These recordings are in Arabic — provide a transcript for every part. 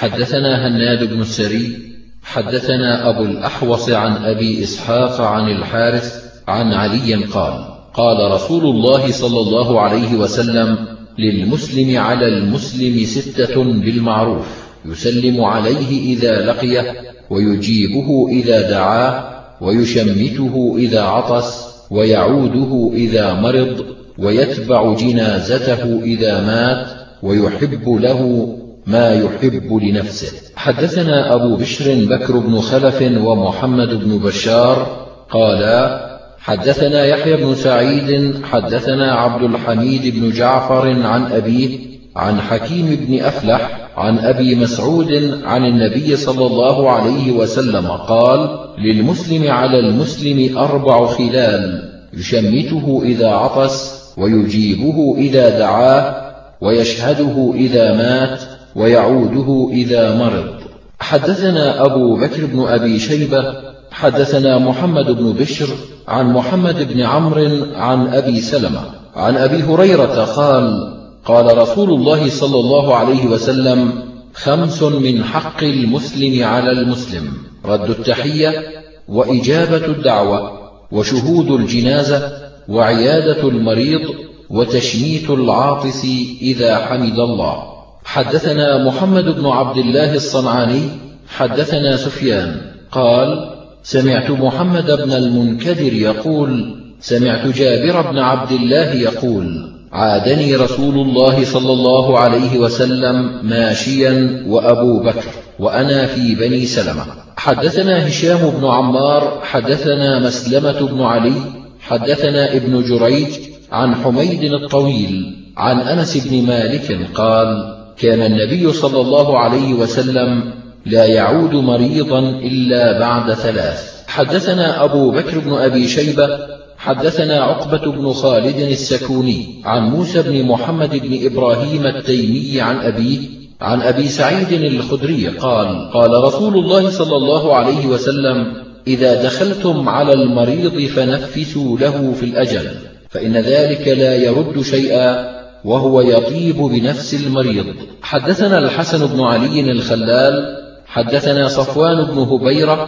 حدثنا هناد بن السري حدثنا أبو الأحوص عن أبي إسحاق عن الحارث عن علي قال: قال رسول الله صلى الله عليه وسلم: للمسلم على المسلم 6 بالمعروف، يسلم عليه إذا لقيه، ويجيبه إذا دعاه، ويشمته إذا عطس، ويعوده إذا مرض، ويتبع جنازته إذا مات، ويحب له ما يحب لنفسه. حدثنا أبو بشر بكر بن خلف ومحمد بن بشار قالا: حدثنا يحيى بن سعيد حدثنا عبد الحميد بن جعفر عن أبيه عن حكيم بن أفلح عن أبي مسعود عن النبي صلى الله عليه وسلم قال: للمسلم على المسلم 4 خلال، يشمته إذا عطس، ويجيبه إذا دعاه، ويشهده إذا مات، ويعوده إذا مرض. حدثنا أبو بكر بن أبي شيبة حدثنا محمد بن بشر عن محمد بن عمرو عن أبي سلمة عن أبي هريرة قال: قال رسول الله صلى الله عليه وسلم: 5 من حق المسلم على المسلم: رد التحية، وإجابة الدعوة، وشهود الجنازة، وعيادة المريض، وتشميت العاطس إذا حمد الله. حدثنا محمد بن عبد الله الصنعاني حدثنا سفيان قال: سمعت محمد بن المنكدر يقول: سمعت جابر بن عبد الله يقول: عادني رسول الله صلى الله عليه وسلم ماشيا وأبو بكر وأنا في بني سلمة. حدثنا هشام بن عمار حدثنا مسلمة بن علي حدثنا ابن جريج عن حميد الطويل عن أنس بن مالك قال: كان النبي صلى الله عليه وسلم لا يعود مريضا إلا بعد 3. حدثنا أبو بكر بن أبي شيبة حدثنا عقبة بن خالد السكوني عن موسى بن محمد بن إبراهيم التيمي عن أبيه عن أبي سعيد الخدري قال: قال رسول الله صلى الله عليه وسلم: إذا دخلتم على المريض فنفسوا له في الأجل، فإن ذلك لا يرد شيئا، وهو يطيب بنفس المريض. حدثنا الحسن بن علي الخلال حدثنا صفوان بن هبيرة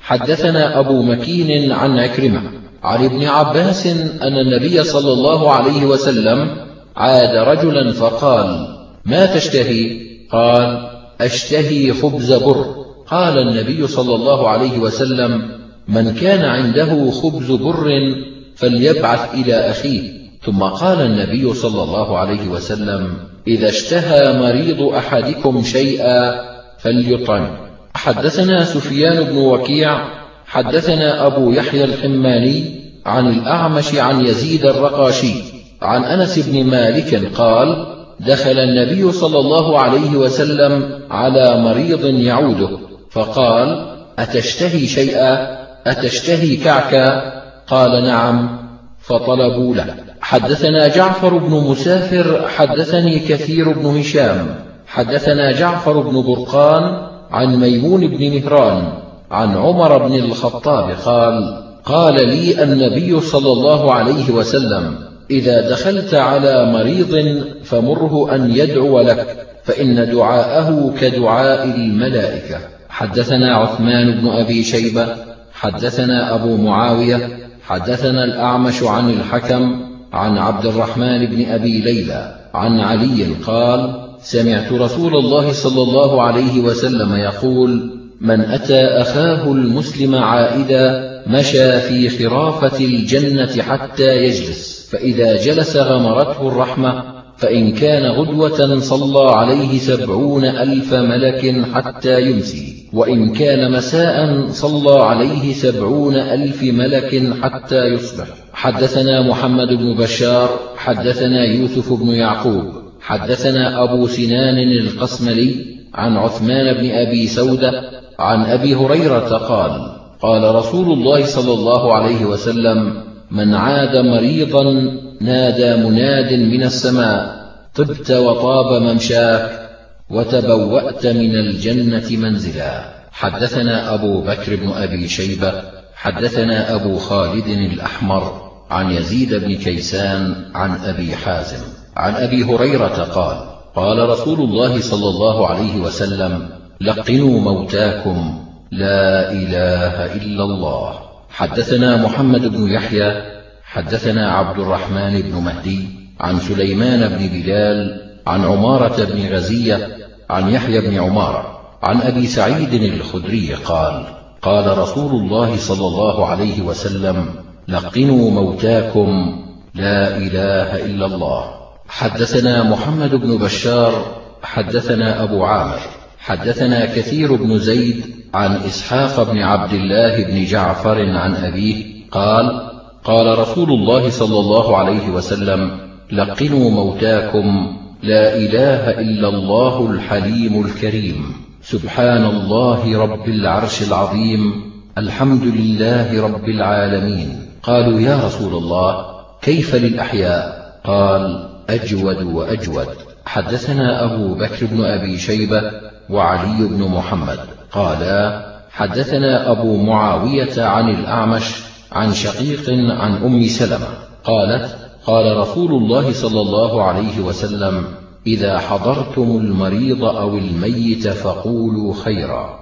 حدثنا أبو مكين عن عكرمة عن ابن عباس أن النبي صلى الله عليه وسلم عاد رجلا فقال: ما تشتهي؟ قال: أشتهي خبز بر. قال النبي صلى الله عليه وسلم: من كان عنده خبز بر فليبعث إلى أخيه. ثم قال النبي صلى الله عليه وسلم: إذا اشتهى مريض أحدكم شيئا فليطعم. حدثنا سفيان بن وكيع حدثنا أبو يحيى الحماني عن الأعمش عن يزيد الرقاشي عن أنس بن مالك قال: دخل النبي صلى الله عليه وسلم على مريض يعوده فقال: أتشتهي شيئا؟ أتشتهي كعكا؟ قال: نعم. فطلبوا له. حدثنا جعفر بن مسافر حدثني كثير بن هشام حدثنا جعفر بن برقان عن ميمون بن مهران عن عمر بن الخطاب قال: قال لي النبي صلى الله عليه وسلم: إذا دخلت على مريض فمره أن يدعو لك، فإن دعاءه كدعاء الملائكة. حدثنا عثمان بن أبي شيبة حدثنا أبو معاوية حدثنا الأعمش عن الحكم عن عبد الرحمن بن أبي ليلى عن علي قال: سمعت رسول الله صلى الله عليه وسلم يقول: من أتى أخاه المسلم عائدا مشى في خرافة الجنة حتى يجلس، فإذا جلس غمرته الرحمة، فإن كان غدوة صلى عليه 70,000 ملك حتى يمسي، وإن كان مساء صلى عليه 70,000 ملك حتى يصبح. حدثنا محمد بن بشار حدثنا يوسف بن يعقوب حدثنا أبو سنان القسملي عن عثمان بن أبي سودة عن أبي هريرة قال: قال رسول الله صلى الله عليه وسلم: من عاد مريضا نادى مناد من السماء: طبت وطاب ممشاك، وتبوأت من الجنة منزلا. حدثنا أبو بكر بن أبي شيبة حدثنا أبو خالد الأحمر عن يزيد بن كيسان عن أبي حازم عن أبي هريرة قال: قال رسول الله صلى الله عليه وسلم: لقنوا موتاكم لا إله إلا الله. حدثنا محمد بن يحيى حدثنا عبد الرحمن بن مهدي عن سليمان بن بلال عن عمارة بن غزية عن يحيى بن عمارة عن أبي سعيد الخدري قال: قال رسول الله صلى الله عليه وسلم: لقنوا موتاكم لا إله إلا الله. حدثنا محمد بن بشار حدثنا أبو عامر حدثنا كثير بن زيد عن إسحاق بن عبد الله بن جعفر عن أبيه قال: قال رسول الله صلى الله عليه وسلم: لقنوا موتاكم لا إله إلا الله الحليم الكريم، سبحان الله رب العرش العظيم، الحمد لله رب العالمين. قالوا: يا رسول الله، كيف للأحياء؟ قال: أجود وأجود. حدثنا أبو بكر بن أبي شيبة وعلي بن محمد قالا: حدثنا أبو معاوية عن الأعمش عن شقيق عن أم سلمة قالت: قال رسول الله صلى الله عليه وسلم: إذا حضرتم المريض أو الميت فقولوا خيرا،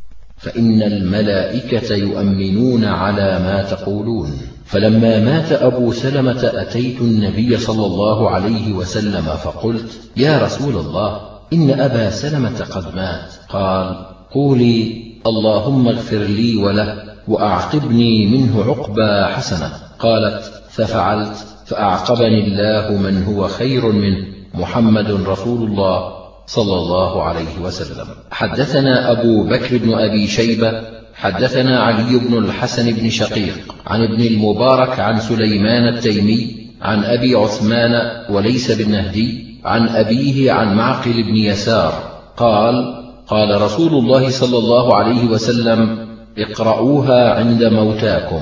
فإن الملائكة يؤمنون على ما تقولون. فلما مات أبو سلمة أتيت النبي صلى الله عليه وسلم فقلت: يا رسول الله، إن أبا سلمة قد مات. قال: قولي: اللهم اغفر لي وله وأعقبني منه عقبى حسنة. قالت: ففعلت، فأعقبني الله من هو خير منه، محمد رسول الله صلى الله عليه وسلم. حدثنا أبو بكر بن أبي شيبة حدثنا علي بن الحسن بن شقيق عن ابن المبارك عن سليمان التيمي عن أبي عثمان وليس بن نهدي عن أبيه عن معقل بن يسار قال: قال رسول الله صلى الله عليه وسلم: اقرؤوها عند موتاكم،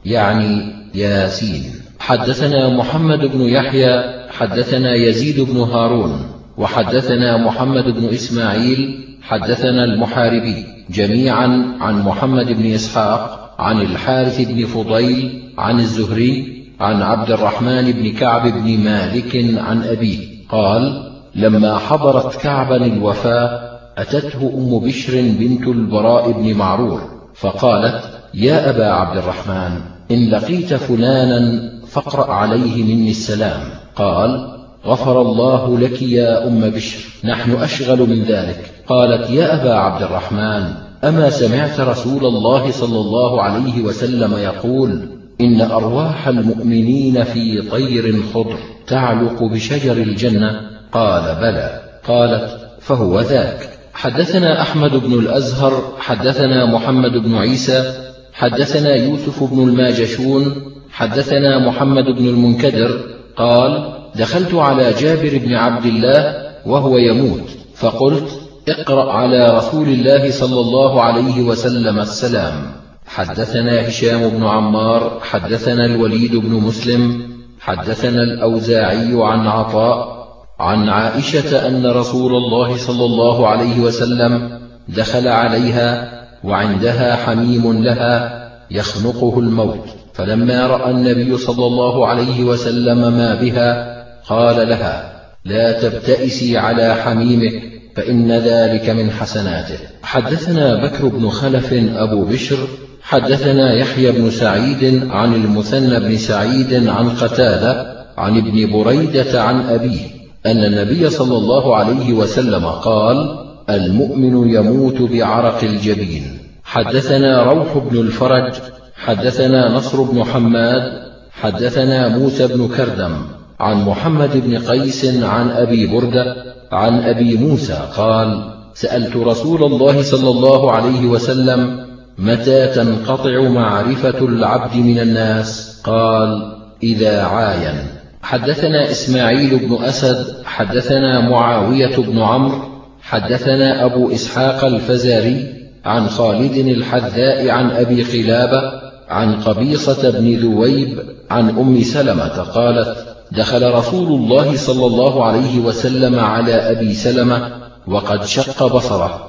يعني ياسين. حدثنا محمد بن يحيى حدثنا يزيد بن هارون وحدثنا محمد بن إسماعيل حدثنا المحاربي جميعا عن محمد بن إسحاق عن الحارث بن فضيل عن الزهري عن عبد الرحمن بن كعب بن مالك عن أبيه قال: لما حضرت كعبا الوفاة أتته أم بشر بنت البراء بن معرور فقالت: يا أبا عبد الرحمن، إن لقيت فلانا فاقرأ عليه مني السلام. قال: غفر الله لك يا أم بشر، نحن أشغل من ذلك. قالت: يا أبا عبد الرحمن، أما سمعت رسول الله صلى الله عليه وسلم يقول: إن أرواح المؤمنين في طير خضر تعلق بشجر الجنة؟ قال: بلى. قالت: فهو ذاك. حدثنا أحمد بن الأزهر حدثنا محمد بن عيسى حدثنا يوسف بن الماجشون حدثنا محمد بن المنكدر قال: دخلت على جابر بن عبد الله وهو يموت فقلت: اقرأ على رسول الله صلى الله عليه وسلم السلام. حدثنا هشام بن عمار حدثنا الوليد بن مسلم حدثنا الأوزاعي عن عطاء عن عائشة أن رسول الله صلى الله عليه وسلم دخل عليها وعندها حميم لها يخنقه الموت، فلما رأى النبي صلى الله عليه وسلم ما بها قال لها: لا تبتئسي على حميمك، فإن ذلك من حسناته. حدثنا بكر بن خلف أبو بشر حدثنا يحيى بن سعيد عن المثنى بن سعيد عن قتادة عن ابن بريدة عن أبيه أن النبي صلى الله عليه وسلم قال: المؤمن يموت بعرق الجبين. حدثنا روح بن الفرج حدثنا نصر بن حماد حدثنا موسى بن كردم عن محمد بن قيس عن أبي بردة عن أبي موسى قال: سألت رسول الله صلى الله عليه وسلم: متى تنقطع معرفة العبد من الناس؟ قال: إذا عاين. حدثنا إسماعيل بن أسد حدثنا معاوية بن عمرو حدثنا أبو إسحاق الفزاري عن خالد الحذاء عن أبي قلابة عن قبيصة بن ذويب عن أم سلمة قالت: دخل رسول الله صلى الله عليه وسلم على أبي سلمة وقد شق بصره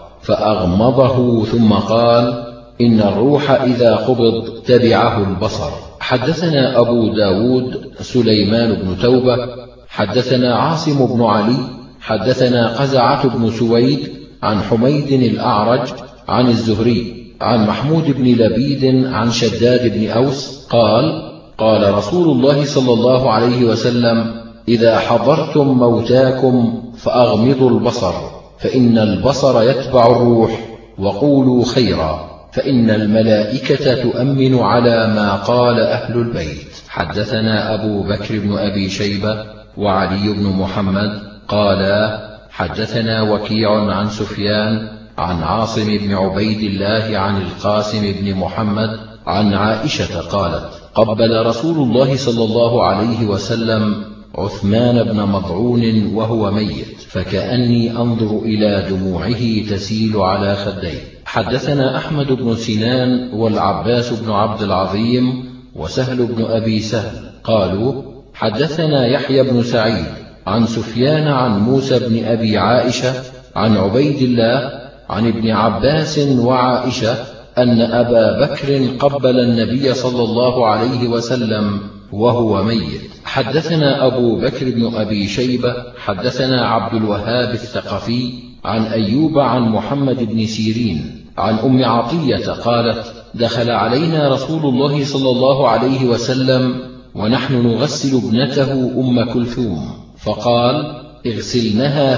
فأغمضه ثم قال: إن الروح إذا قبض تبعه البصر. حدثنا أبو داود سليمان بن توبة حدثنا عاصم بن علي حدثنا قزعة بن سويد عن حميد الأعرج عن الزهري عن محمود بن لبيد عن شداد بن أوس قال: قال رسول الله صلى الله عليه وسلم: إذا حضرتم موتاكم فأغمضوا البصر، فإن البصر يتبع الروح، وقولوا خيرا، فإن الملائكة تؤمن على ما قال أهل البيت. حدثنا أبو بكر بن أبي شيبة وعلي بن محمد قالا: حدثنا وكيع عن سفيان عن عاصم بن عبيد الله عن القاسم بن محمد عن عائشة قالت: قبل رسول الله صلى الله عليه وسلم عثمان بن مضعون وهو ميت، فكأني أنظر إلى دموعه تسيل على خديه. حدثنا أحمد بن سنان والعباس بن عبد العظيم وسهل بن أبي سهل قالوا: حدثنا يحيى بن سعيد عن سفيان عن موسى بن أبي عائشة عن عبيد الله عن ابن عباس وعائشة أن أبا بكر قبل النبي صلى الله عليه وسلم وهو ميت. حدثنا أبو بكر بن أبي شيبة حدثنا عبد الوهاب الثقفي عن أيوب عن محمد بن سيرين عن أم عطية قالت: دخل علينا رسول الله صلى الله عليه وسلم ونحن نغسل ابنته أم كلثوم، فقال: اغسلنها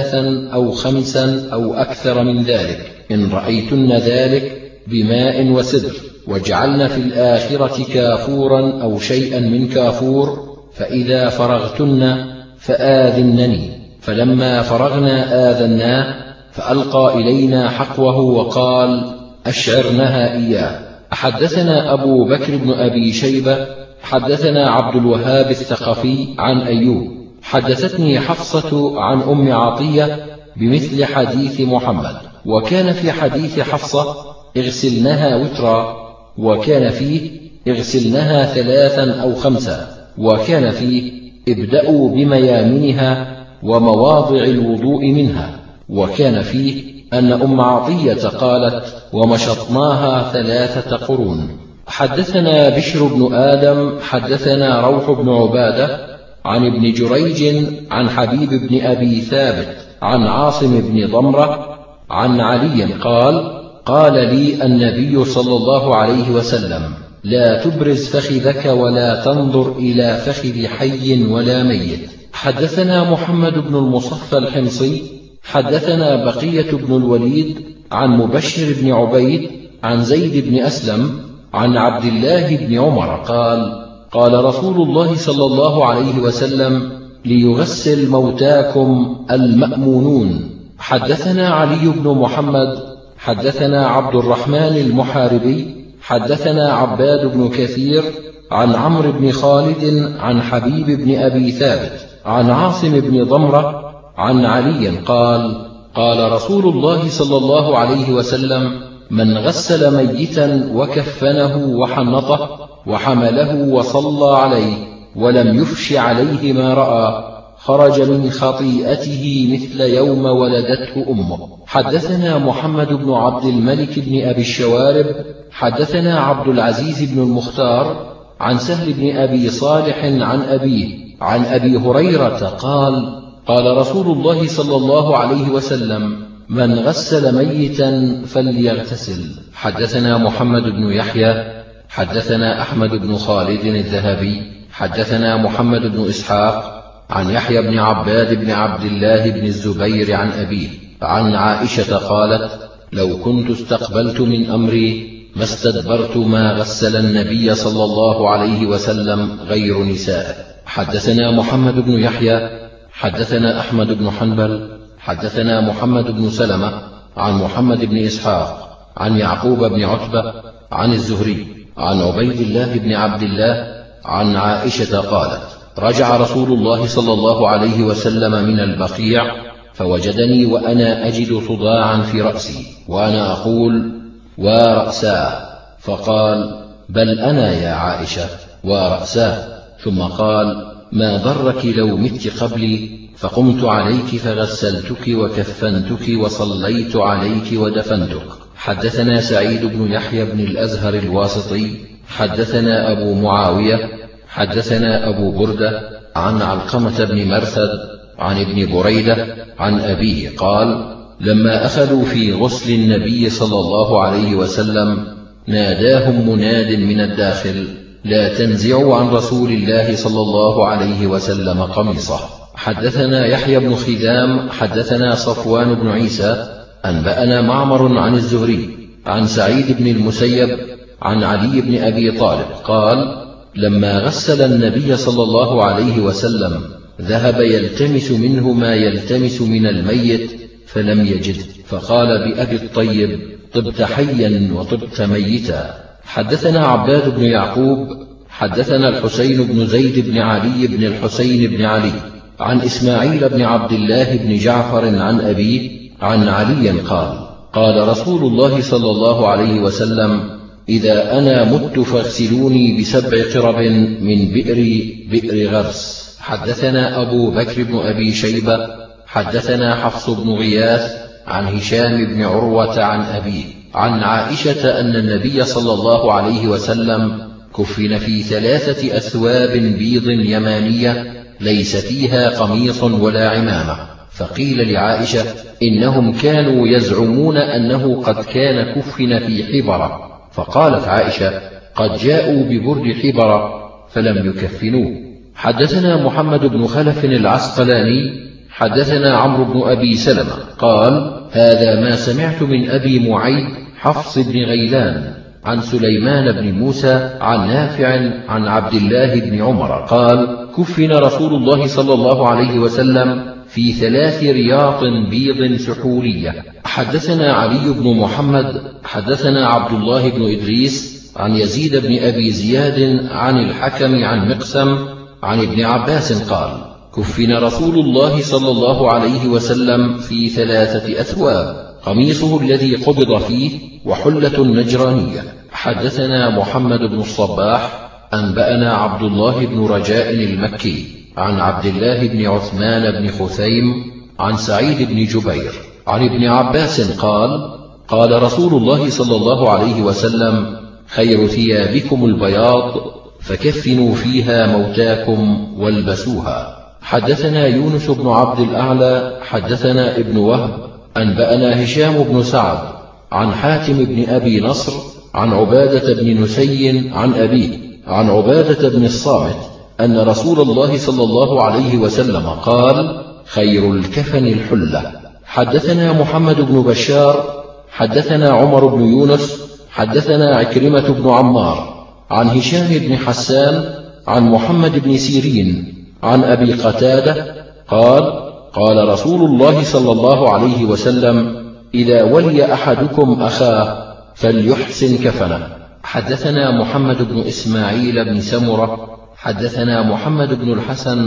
3 أو 5 أو أكثر من ذلك إن رأيتن ذلك بماء وسدر، واجعلن في الآخرة كافورا أو شيئا من كافور، فإذا فرغتن فآذنني. فلما فرغنا آذناه، فألقى إلينا حقوه وقال: أشعرنها إياه. حدثنا أبو بكر بن أبي شيبة حدثنا عبد الوهاب الثقفي عن أيوب حدثتني حفصة عن أم عطية بمثل حديث محمد، وكان في حديث حفصة: اغسلنها وترا، وكان فيه: اغسلنها 3 أو 5، وكان فيه: ابدأوا بميامنها ومواضع الوضوء منها، وكان فيه أن أم عطية قالت: ومشطناها 3 قرون. حدثنا بشر بن آدم حدثنا روح بن عبادة عن ابن جريج عن حبيب بن أبي ثابت عن عاصم بن ضمرة عن علي قال: قال لي النبي صلى الله عليه وسلم: لا تبرز فخذك ولا تنظر إلى فخذ حي ولا ميت. حدثنا محمد بن المصفى الحمصي حدثنا بقية بن الوليد عن مبشر بن عبيد عن زيد بن أسلم عن عبد الله بن عمر قال: قال رسول الله صلى الله عليه وسلم: ليغسل موتاكم المأمونون. حدثنا علي بن محمد حدثنا عبد الرحمن المحاربي حدثنا عباد بن كثير عن عمرو بن خالد عن حبيب بن أبي ثابت عن عاصم بن ضمرة عن علي قال: قال رسول الله صلى الله عليه وسلم: من غسل ميتا وكفنه وحنطه وحمله وصلى عليه ولم يفش عليه ما رأى، خرج من خطيئته مثل يوم ولدته أمه. حدثنا محمد بن عبد الملك بن أبي الشوارب حدثنا عبد العزيز بن المختار عن سهل بن أبي صالح عن أبيه عن أبي هريرة قال: قال رسول الله صلى الله عليه وسلم: من غسل ميتا فليغتسل. حدثنا محمد بن يحيى حدثنا أحمد بن خالد الذهبي حدثنا محمد بن إسحاق عن يحيى بن عباد بن عبد الله بن الزبير عن أبيه عن عائشة قالت: لو كنت استقبلت من أمري ما استدبرت ما غسل النبي صلى الله عليه وسلم غير نسائه. حدثنا محمد بن يحيى حدثنا أحمد بن حنبل حدثنا محمد بن سلمة عن محمد بن إسحاق عن يعقوب بن عتبة عن الزهري عن عبيد الله بن عبد الله عن عائشة قالت: رجع رسول الله صلى الله عليه وسلم من البقيع فوجدني وأنا أجد صداعا في رأسي وأنا أقول: ورأساه، فقال: بل أنا يا عائشة ورأساه. ثم قال: ما ضرك لو مت قبلي، فقمت عليك فغسلتك وكفنتك وصليت عليك ودفنتك. حدثنا سعيد بن يحيى بن الأزهر الواسطي حدثنا أبو معاوية حدثنا أبو بردة عن علقمة بن مرثد عن ابن بريدة عن أبيه قال: لما أخذوا في غسل النبي صلى الله عليه وسلم ناداهم مناد من الداخل: لا تنزعوا عن رسول الله صلى الله عليه وسلم قميصه. حدثنا يحيى بن خذام حدثنا صفوان بن عيسى أنبأنا معمر عن الزهري عن سعيد بن المسيب عن علي بن أبي طالب قال: لما غسل النبي صلى الله عليه وسلم ذهب يلتمس منه ما يلتمس من الميت فلم يجد، فقال بأبي الطيب: طبت حيا وطبت ميتا. حدثنا عباد بن يعقوب حدثنا الحسين بن زيد بن علي بن الحسين بن علي عن إسماعيل بن عبد الله بن جعفر عن أبيه عن علي قال: قال رسول الله صلى الله عليه وسلم: إذا أنا مت فاغسلوني ب7 قرب من بئر غرس. حدثنا أبو بكر بن أبي شيبة حدثنا حفص بن غياث عن هشام بن عروة عن أبيه عن عائشة أن النبي صلى الله عليه وسلم كفن في 3 أثواب بيض يمانية ليس فيها قميص ولا عمامة، فقيل لعائشة: إنهم كانوا يزعمون أنه قد كان كفن في حبرة، فقالت عائشة: قد جاءوا ببرد حبرة فلم يكفنوه. حدثنا محمد بن خلف العسقلاني حدثنا عمرو بن أبي سلمة قال: هذا ما سمعت من أبي معيد حفص بن غيلان عن سليمان بن موسى عن نافع عن عبد الله بن عمر قال: كفن رسول الله صلى الله عليه وسلم في 3 رياط بيض سحولية. حدثنا علي بن محمد حدثنا عبد الله بن إدريس عن يزيد بن أبي زياد عن الحكم عن مقسم عن ابن عباس قال: كفن رسول الله صلى الله عليه وسلم في 3 أثواب، قميصه الذي قبض فيه وحلة نجرانية. حدثنا محمد بن الصباح أنبأنا عبد الله بن رجاء المكي عن عبد الله بن عثمان بن خثيم عن سعيد بن جبير عن ابن عباس قال: قال رسول الله صلى الله عليه وسلم: خير ثيابكم البياض، فكفنوا فيها موتاكم والبسوها. حدثنا يونس بن عبد الأعلى حدثنا ابن وهب أنبأنا هشام بن سعد عن حاتم بن أبي نصر عن عبادة بن نسي عن أبيه عن عبادة بن الصامت أن رسول الله صلى الله عليه وسلم قال: خير الكفن الحلة. حدثنا محمد بن بشار حدثنا عمر بن يونس حدثنا عكرمة بن عمار عن هشام بن حسان عن محمد بن سيرين عن أبي قتادة قال: قال رسول الله صلى الله عليه وسلم: إذا ولي أحدكم أخاه فليحسن كفنه. حدثنا محمد بن إسماعيل بن سمرة حدثنا محمد بن الحسن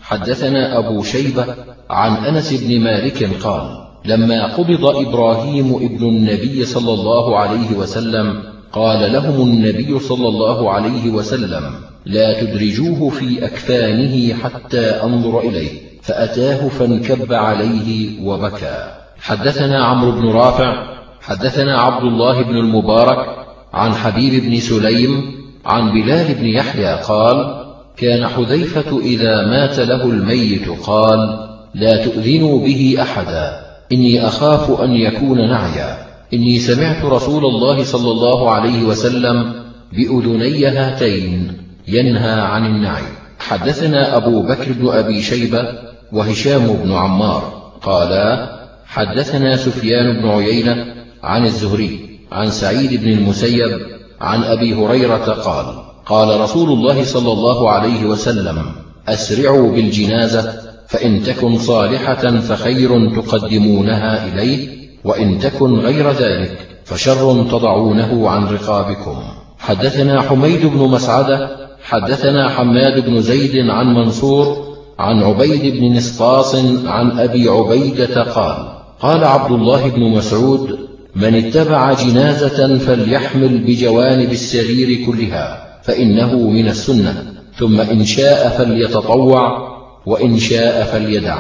حدثنا أبو شيبة عن أنس بن مالك قال: لما قبض إبراهيم ابن النبي صلى الله عليه وسلم قال لهم النبي صلى الله عليه وسلم: لا تدرجوه في أكفانه حتى أنظر إليه، فأتاه فانكب عليه وبكى. حدثنا عمرو بن رافع حدثنا عبد الله بن المبارك عن حبيب بن سليم عن بلال بن يحيى قال: كان حذيفة إذا مات له الميت قال: لا تؤذنوا به أحدا، إني أخاف أن يكون نعيا، إني سمعت رسول الله صلى الله عليه وسلم بأذني هاتين ينهى عن النعي. حدثنا أبو بكر بن أبي شيبة وهشام بن عمار قالا: حدثنا سفيان بن عيينة عن الزهري عن سعيد بن المسيب عن أبي هريرة قال: قال رسول الله صلى الله عليه وسلم: أسرعوا بالجنازة، فإن تكن صالحة فخير تقدمونها إليه، وإن تكن غير ذلك فشر تضعونه عن رقابكم. حدثنا حميد بن مسعدة حدثنا حماد بن زيد عن منصور عن عبيد بن نسطاس عن أبي عبيدة قال: قال عبد الله بن مسعود: من اتبع جنازة فليحمل بجوانب السرير كلها، فإنه من السنة، ثم إن شاء فليتطوع وإن شاء فليدع.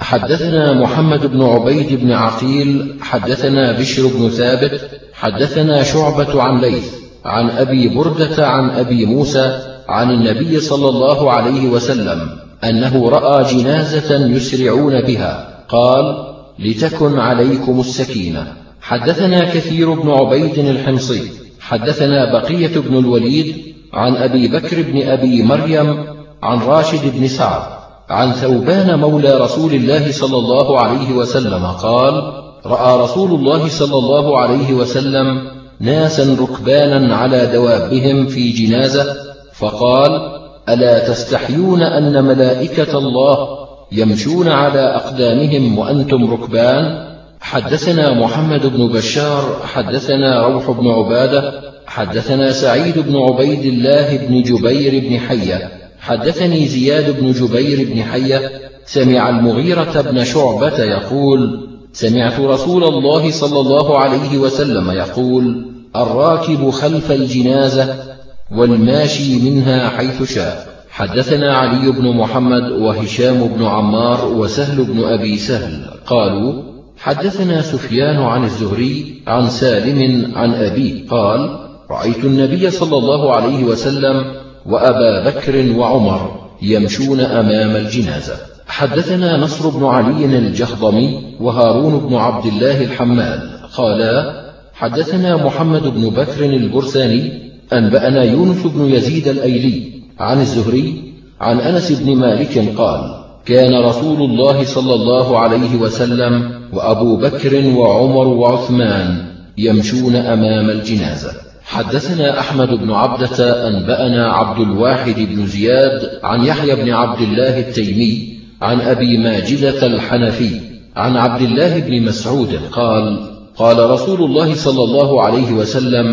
حدثنا محمد بن عبيد بن عقيل حدثنا بشر بن ثابت حدثنا شعبة عن ليث عن أبي بردة عن أبي موسى عن النبي صلى الله عليه وسلم أنه رأى جنازة يسرعون بها، قال: لتكن عليكم السكينة. حدثنا كثير بن عبيد الحمصي حدثنا بقية بن الوليد عن أبي بكر بن أبي مريم عن راشد بن سعد عن ثوبان مولى رسول الله صلى الله عليه وسلم قال: رأى رسول الله صلى الله عليه وسلم ناسا ركبانا على دوابهم في جنازة، فقال: ألا تستحيون أن ملائكة الله يمشون على أقدامهم وأنتم ركبان؟ حدثنا محمد بن بشار حدثنا روح بن عبادة حدثنا سعيد بن عبيد الله بن جبير بن حية حدثني زياد بن جبير بن حية سمع المغيرة بن شعبة يقول: سمعت رسول الله صلى الله عليه وسلم يقول: الراكب خلف الجنازة والماشي منها حيث شاء. حدثنا علي بن محمد وهشام بن عمار وسهل بن أبي سهل قالوا: حدثنا سفيان عن الزهري عن سالم عن أبيه قال: رأيت النبي صلى الله عليه وسلم وأبا بكر وعمر يمشون أمام الجنازة. حدثنا نصر بن علي الجهضمي وهارون بن عبد الله الحمال قالا: حدثنا محمد بن بكر البرساني أنبأنا يونس بن يزيد الأيلي عن الزهري عن أنس بن مالك قال: كان رسول الله صلى الله عليه وسلم وأبو بكر وعمر وعثمان يمشون أمام الجنازة. حدثنا أحمد بن عبدة أنبأنا عبد الواحد بن زياد عن يحيى بن عبد الله التيمي عن أبي ماجدة الحنفي عن عبد الله بن مسعود قال: قال رسول الله صلى الله عليه وسلم: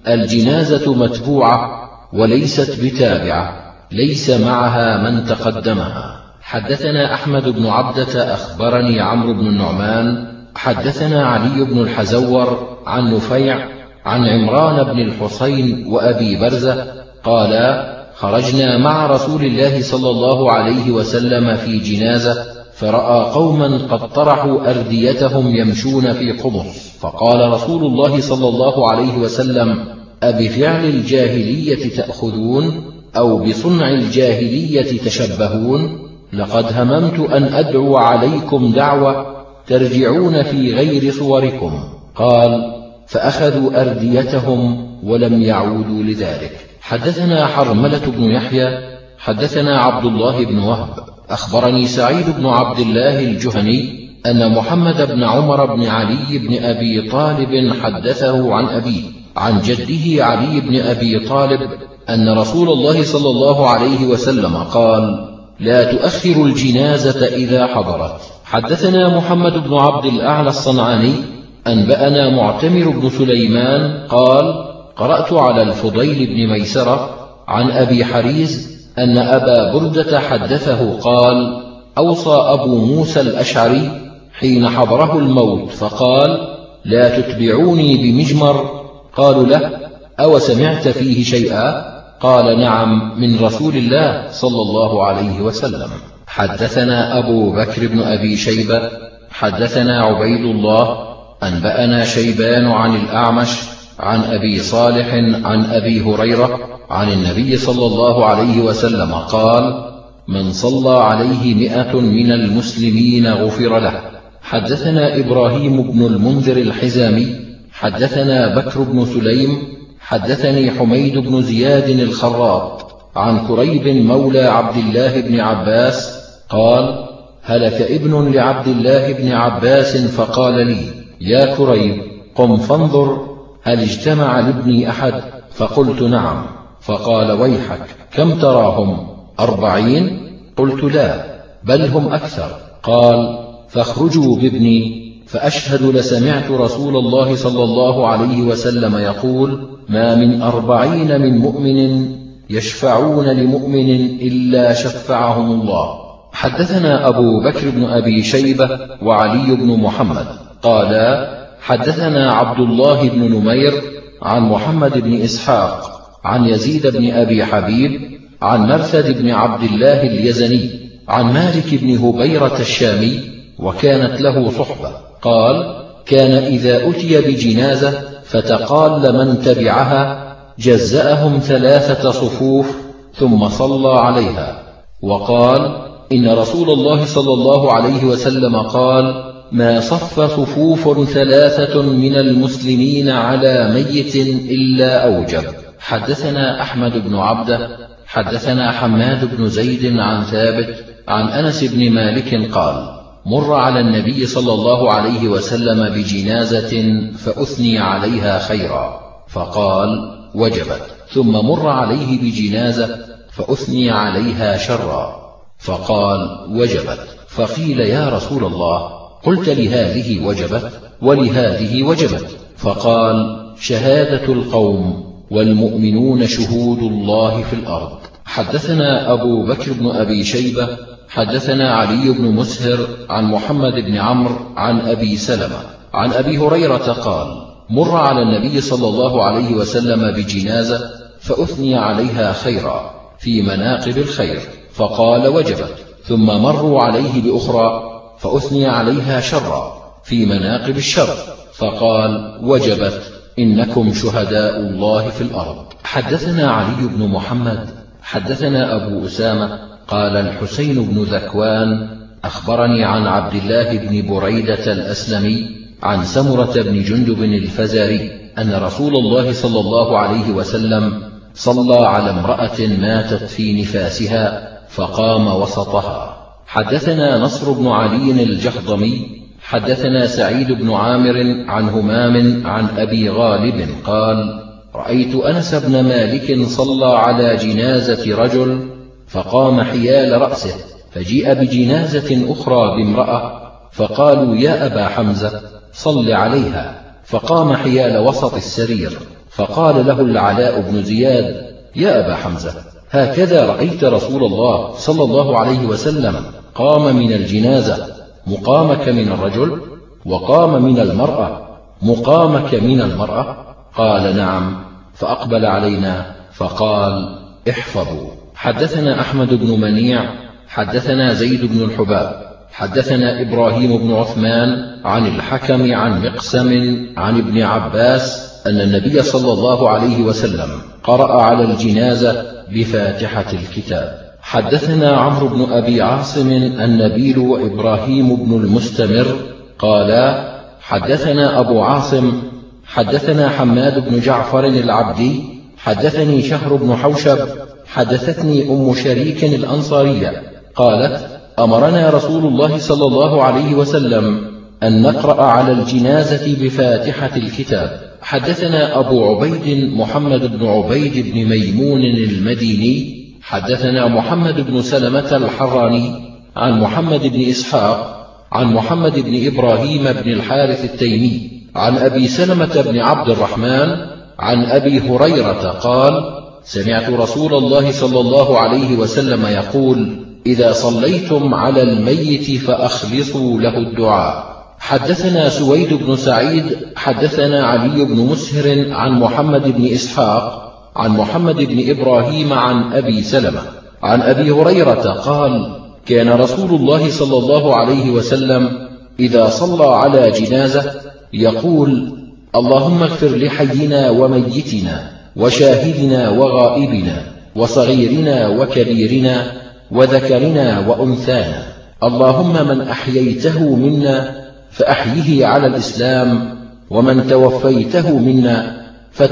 الجنازة متبوعة وليست بتابعة، ليس معها من تقدمها. حدثنا أحمد بن عبدة أخبرني عمرو بن النعمان حدثنا علي بن الحزور عن نفيع عن عمران بن الحصين وأبي برزة قالا: خرجنا مع رسول الله صلى الله عليه وسلم في جنازة، فرأى قوما قد طرحوا أرديتهم يمشون في قمص، فقال رسول الله صلى الله عليه وسلم: أبفعل الجاهلية تأخذون أو بصنع الجاهلية تشبهون؟ لقد هممت أن أدعو عليكم دعوة ترجعون في غير صوركم. قال: فأخذوا أرديتهم ولم يعودوا لذلك. حدثنا حرملة بن يحيى حدثنا عبد الله بن وهب أخبرني سعيد بن عبد الله الجهني أن محمد بن عمر بن علي بن أبي طالب حدثه عن أبيه عن جده علي بن أبي طالب أن رسول الله صلى الله عليه وسلم قال: لا تؤخر الجنازة إذا حضرت. حدثنا محمد بن عبد الأعلى الصنعاني أنبأنا معتمر بن سليمان قال: قرأت على الفضيل بن ميسرة عن أبي حريز أن أبا بردة حدثه قال: أوصى أبو موسى الأشعري حين حضره الموت فقال: لا تتبعوني بمجمر. قالوا له: أو سمعت فيه شيئا؟ قال: نعم، من رسول الله صلى الله عليه وسلم. حدثنا أبو بكر بن أبي شيبة حدثنا عبيد الله أنبأنا شيبان عن الأعمش عن أبي صالح عن أبي هريرة عن النبي صلى الله عليه وسلم قال: من صلى عليه 100 من المسلمين غفر له. حدثنا إبراهيم بن المنذر الحزامي حدثنا بكر بن سليم حدثني حميد بن زياد الخراط عن كريب مولى عبد الله بن عباس قال: هلك ابن لعبد الله بن عباس فقال لي: يا كريب، قم فانظر هل اجتمع لابني أحد؟ فقلت: نعم. فقال: ويحك، كم تراهم؟ 40؟ قلت: لا، بل هم أكثر. قال: فاخرجوا بابني فأشهد لسمعت رسول الله صلى الله عليه وسلم يقول: ما من 40 من مؤمن يشفعون لمؤمن إلا شفعهم الله. حدثنا أبو بكر بن أبي شيبة وعلي بن محمد قالا: حدثنا عبد الله بن نمير عن محمد بن إسحاق عن يزيد بن أبي حبيب عن مرثد بن عبد الله اليزني عن مالك بن هبيرة الشامي وكانت له صحبة قال: كان إذا أتي بجنازة فتقال من تبعها جزأهم 3 صفوف ثم صلى عليها. وقال: إن رسول الله صلى الله عليه وسلم قال: ما صف صفوف 3 من المسلمين على ميت إلا أوجب. حدثنا أحمد بن عبده حدثنا حماد بن زيد عن ثابت عن أنس بن مالك قال: مر على النبي صلى الله عليه وسلم بجنازة فأثني عليها خيرا فقال: وجبت. ثم مر عليه بجنازة فأثني عليها شرا فقال: وجبت. فقيل: يا رسول الله، قلت لهذه وجبت ولهذه وجبت؟ فقال: شهادة القوم والمؤمنون شهود الله في الأرض. حدثنا أبو بكر بن أبي شيبة حدثنا علي بن مسهر عن محمد بن عمرو عن أبي سلمة عن أبي هريرة قال: مر على النبي صلى الله عليه وسلم بجنازة فأثني عليها خيرا في مناقب الخير فقال: وجبت. ثم مروا عليه بأخرى فأثني عليها شرا في مناقب الشر فقال: وجبت، إنكم شهداء الله في الأرض. حدثنا علي بن محمد حدثنا أبو أسامة قال: الحسين بن ذكوان أخبرني عن عبد الله بن بريدة الأسلمي عن سمرة بن جندب الفزاري أن رسول الله صلى الله عليه وسلم صلى على امرأة ماتت في نفاسها فقام وسطها. حدثنا نصر بن علي الجهضمي حدثنا سعيد بن عامر عن همام عن أبي غالب قال: رأيت أنس بن مالك صلى على جنازة رجل فقام حيال رأسه، فجيء بجنازة أخرى بامرأة فقالوا: يا أبا حمزة صل عليها، فقام حيال وسط السرير، فقال له العلاء بن زياد: يا أبا حمزة، هكذا رأيت رسول الله صلى الله عليه وسلم قام من الجنازة مقامك من الرجل، وقام من المرأة مقامك من المرأة؟ قال: نعم. فأقبل علينا فقال: احفظوا. حدثنا أحمد بن منيع حدثنا زيد بن الحباب حدثنا إبراهيم بن عثمان عن الحكم عن مقسم عن ابن عباس أن النبي صلى الله عليه وسلم قرأ على الجنازة بفاتحة الكتاب. حدثنا عمرو بن أبي عاصم النبيل وإبراهيم بن المستمر قالا: حدثنا أبو عاصم حدثنا حماد بن جعفر العبدي حدثني شهر بن حوشب حدثتني أم شريك الأنصارية قالت: أمرنا رسول الله صلى الله عليه وسلم أن نقرأ على الجنازة بفاتحة الكتاب. حدثنا أبو عبيد محمد بن عبيد بن ميمون المديني حدثنا محمد بن سلمة الحراني عن محمد بن إسحاق عن محمد بن إبراهيم بن الحارث التيمي عن أبي سلمة بن عبد الرحمن عن أبي هريرة قال: سمعت رسول الله صلى الله عليه وسلم يقول: إذا صليتم على الميت فأخلصوا له الدعاء. حدثنا سويد بن سعيد حدثنا علي بن مسهر عن محمد بن إسحاق عن محمد بن إبراهيم عن أبي سلمة عن أبي هريرة قال: كان رسول الله صلى الله عليه وسلم إذا صلى على جنازة يقول: اللهم اغفر لحينا وميتنا وشاهدنا وغائبنا وصغيرنا وكبيرنا وذكرنا وأنثانا، اللهم من أحييته منا فأحيه على الإسلام، ومن توفيته منا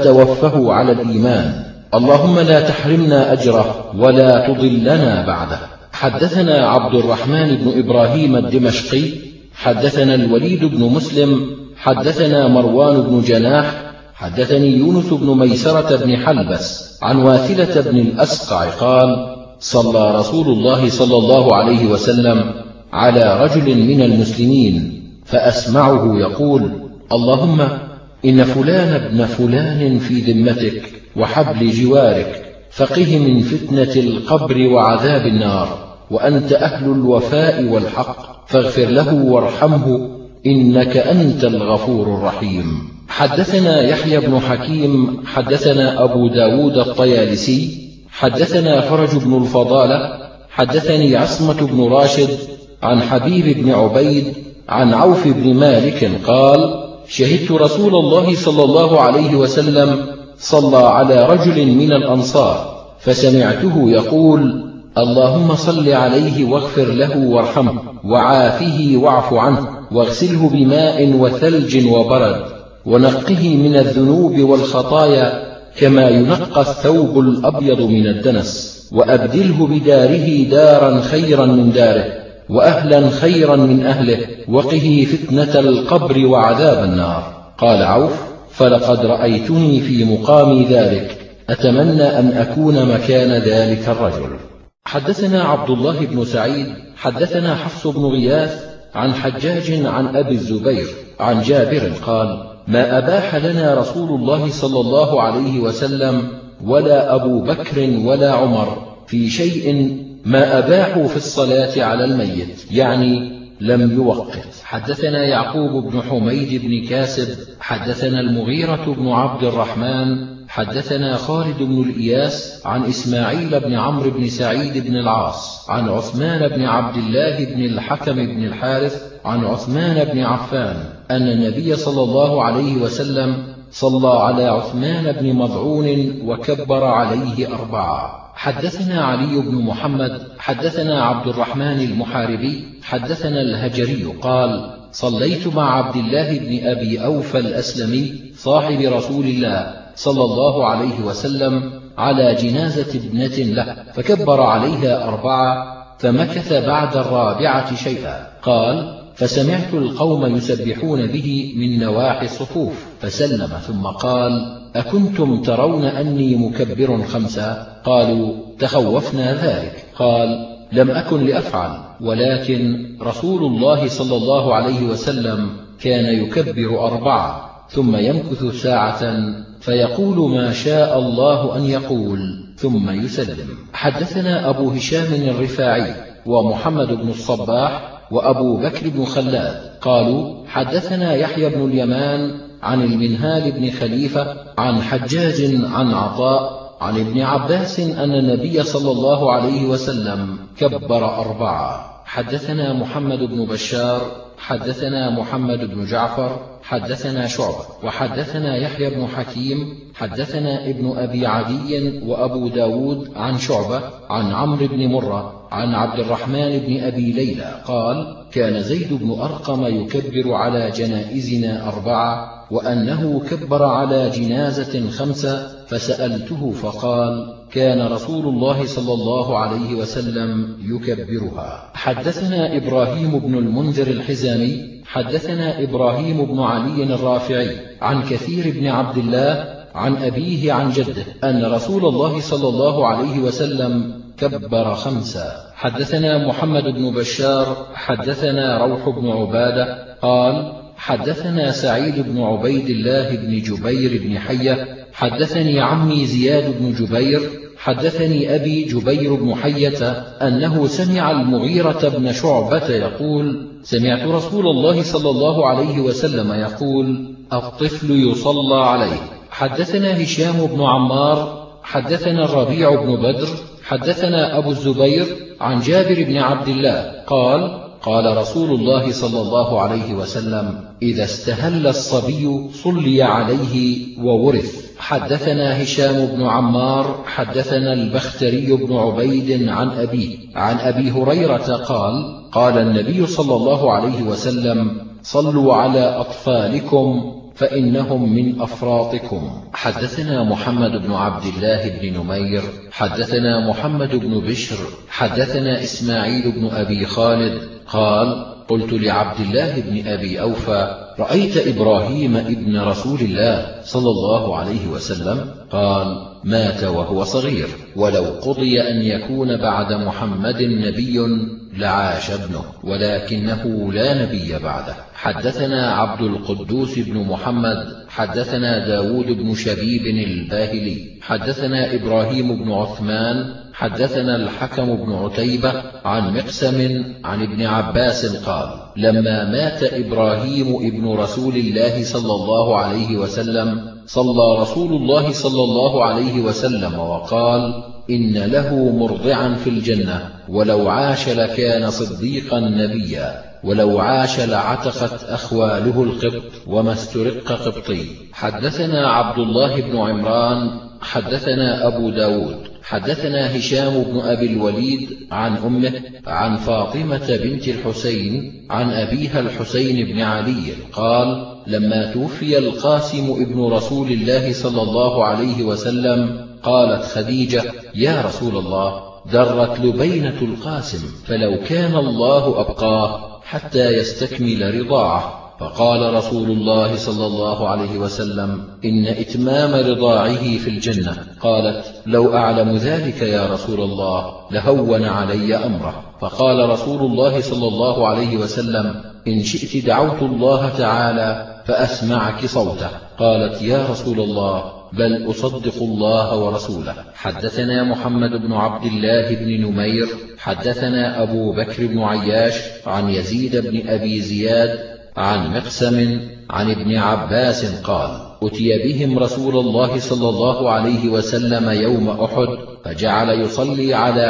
فتوفه على الإيمان، اللهم لا تحرمنا أجره ولا تضلنا بعده. حدثنا عبد الرحمن بن إبراهيم الدمشقي حدثنا الوليد بن مسلم حدثنا مروان بن جناح حدثني يونس بن ميسرة بن حلبس عن واثلة بن الأسقع قال: صلى رسول الله صلى الله عليه وسلم على رجل من المسلمين فأسمعه يقول: اللهم إن فلان ابن فلان في ذمتك وحبل جوارك، فقه من فتنة القبر وعذاب النار، وأنت أهل الوفاء والحق، فاغفر له وارحمه إنك أنت الغفور الرحيم. حدثنا يحيى بن حكيم حدثنا أبو داود الطيالسي حدثنا فرج بن الفضالة حدثني عصمة بن راشد عن حبيب بن عبيد عن عوف بن مالك قال: شهدت رسول الله صلى الله عليه وسلم صلى على رجل من الأنصار فسمعته يقول: اللهم صل عليه واغفر له وارحمه وعافه واعف عنه واغسله بماء وثلج وبرد، ونقه من الذنوب والخطايا كما ينقى الثوب الأبيض من الدنس، وأبدله بداره دارا خيرا من داره، وأهلا خيرا من أهله، وقه فتنة القبر وعذاب النار. قال عوف: فلقد رأيتني في مقام ذلك أتمنى أن أكون مكان ذلك الرجل. حدثنا عبد الله بن سعيد حدثنا حفص بن غياث عن حجاج عن أبي الزبير عن جابر قال: ما أباح لنا رسول الله صلى الله عليه وسلم ولا أبو بكر ولا عمر في شيء ما أباحوا في الصلاة على الميت، يعني لم يوقت. حدثنا يعقوب بن حميد بن كاسب حدثنا المغيرة بن عبد الرحمن حدثنا خالد بن الإياس عن إسماعيل بن عمرو بن سعيد بن العاص عن عثمان بن عبد الله بن الحكم بن الحارث عن عثمان بن عفان أن النبي صلى الله عليه وسلم صلى على عثمان بن مضعون وكبر عليه 4. حدثنا علي بن محمد حدثنا عبد الرحمن المحاربي حدثنا الهجري قال: صليت مع عبد الله بن أبي أوفى الأسلمي صاحب رسول الله صلى الله عليه وسلم على جنازة ابنة له، فكبر عليها 4 فمكث بعد 4 شيئا. قال: فسمعت القوم يسبحون به من نواحي الصفوف، فسلم ثم قال: أكنتم ترون أني مكبر 5؟ قالوا: تخوفنا ذلك. قال: لم أكن لأفعل، ولكن رسول الله صلى الله عليه وسلم كان يكبر 4 ثم يمكث ساعة فيقول ما شاء الله أن يقول ثم يسلم. حدثنا أبو هشام الرفاعي ومحمد بن الصباح وأبو بكر بن خلاد قالوا: حدثنا يحيى بن اليمان عن المنهال بن خليفة عن حجاج عن عطاء عن ابن عباس أن النبي صلى الله عليه وسلم كبر 4. حدثنا محمد بن بشار حدثنا محمد بن جعفر حدثنا شعبة وحدثنا يحيى بن حكيم حدثنا ابن أبي عدي وأبو داود عن شعبة عن عمرو بن مرة عن عبد الرحمن بن أبي ليلى قال: كان زيد بن أرقم يكبر على جنائزنا 4 وأنه كبر على جنازة 5، فسألته فقال: كان رسول الله صلى الله عليه وسلم يكبرها. حدثنا إبراهيم بن المنذر الحزامي حدثنا إبراهيم بن علي الرافعي عن كثير بن عبد الله عن أبيه عن جده أن رسول الله صلى الله عليه وسلم كبر 5. حدثنا محمد بن بشار حدثنا روح بن عبادة قال: حدثنا سعيد بن عبيد الله بن جبير بن حية حدثني عمي زياد بن جبير حدثني أبي جبير بن حية أنه سمع المغيرة بن شعبة يقول: سمعت رسول الله صلى الله عليه وسلم يقول: الطفل يصلى عليه. حدثنا هشام بن عمار حدثنا الربيع بن بدر حدثنا أبو الزبير عن جابر بن عبد الله قال: قال رسول الله صلى الله عليه وسلم: إذا استهل الصبي صلي عليه وورث. حدثنا هشام بن عمار حدثنا البختري بن عبيد عن أبيه عن أبي هريرة قال: قال النبي صلى الله عليه وسلم: صلوا على أطفالكم فإنهم من أفراطكم. حدثنا محمد بن عبد الله بن نمير حدثنا محمد بن بشر حدثنا إسماعيل بن أبي خالد قال: قلت لعبد الله بن أبي أوفى: رأيت إبراهيم ابن رسول الله صلى الله عليه وسلم؟ قال: مات وهو صغير، ولو قضي أن يكون بعد محمد نبي لعاش ابنه، ولكنه لا نبي بعده. حدثنا عبد القدوس بن محمد حدثنا داود بن شبيب الباهلي حدثنا إبراهيم بن عثمان حدثنا الحكم بن عتيبة عن مقسم عن ابن عباس قال: لما مات إبراهيم ابن رسول الله صلى الله عليه وسلم صلى رسول الله صلى الله عليه وسلم وقال: إن له مرضعا في الجنة، ولو عاش لكان صديقا نبيا، ولو عاش لعتقت أخواله القبط وما استرق قبطي. حدثنا عبد الله بن عمران حدثنا أبو داود حدثنا هشام بن أبي الوليد عن أمه عن فاطمة بنت الحسين عن أبيها الحسين بن علي قال: لما توفي القاسم ابن رسول الله صلى الله عليه وسلم قالت خديجة: يا رسول الله، درت لبينة القاسم، فلو كان الله أبقاه حتى يستكمل رضاعه. فقال رسول الله صلى الله عليه وسلم: إن إتمام رضاعه في الجنة. قالت: لو أعلم ذلك يا رسول الله لهون علي أمره. فقال رسول الله صلى الله عليه وسلم: إن شئت دعوت الله تعالى فأسمعك صوته. قالت: يا رسول الله، بل أصدق الله ورسوله. حدثنا محمد بن عبد الله بن نمير حدثنا أبو بكر بن عياش عن يزيد بن أبي زياد عن مقسم عن ابن عباس قال: أتي بهم رسول الله صلى الله عليه وسلم يوم أحد، فجعل يصلي على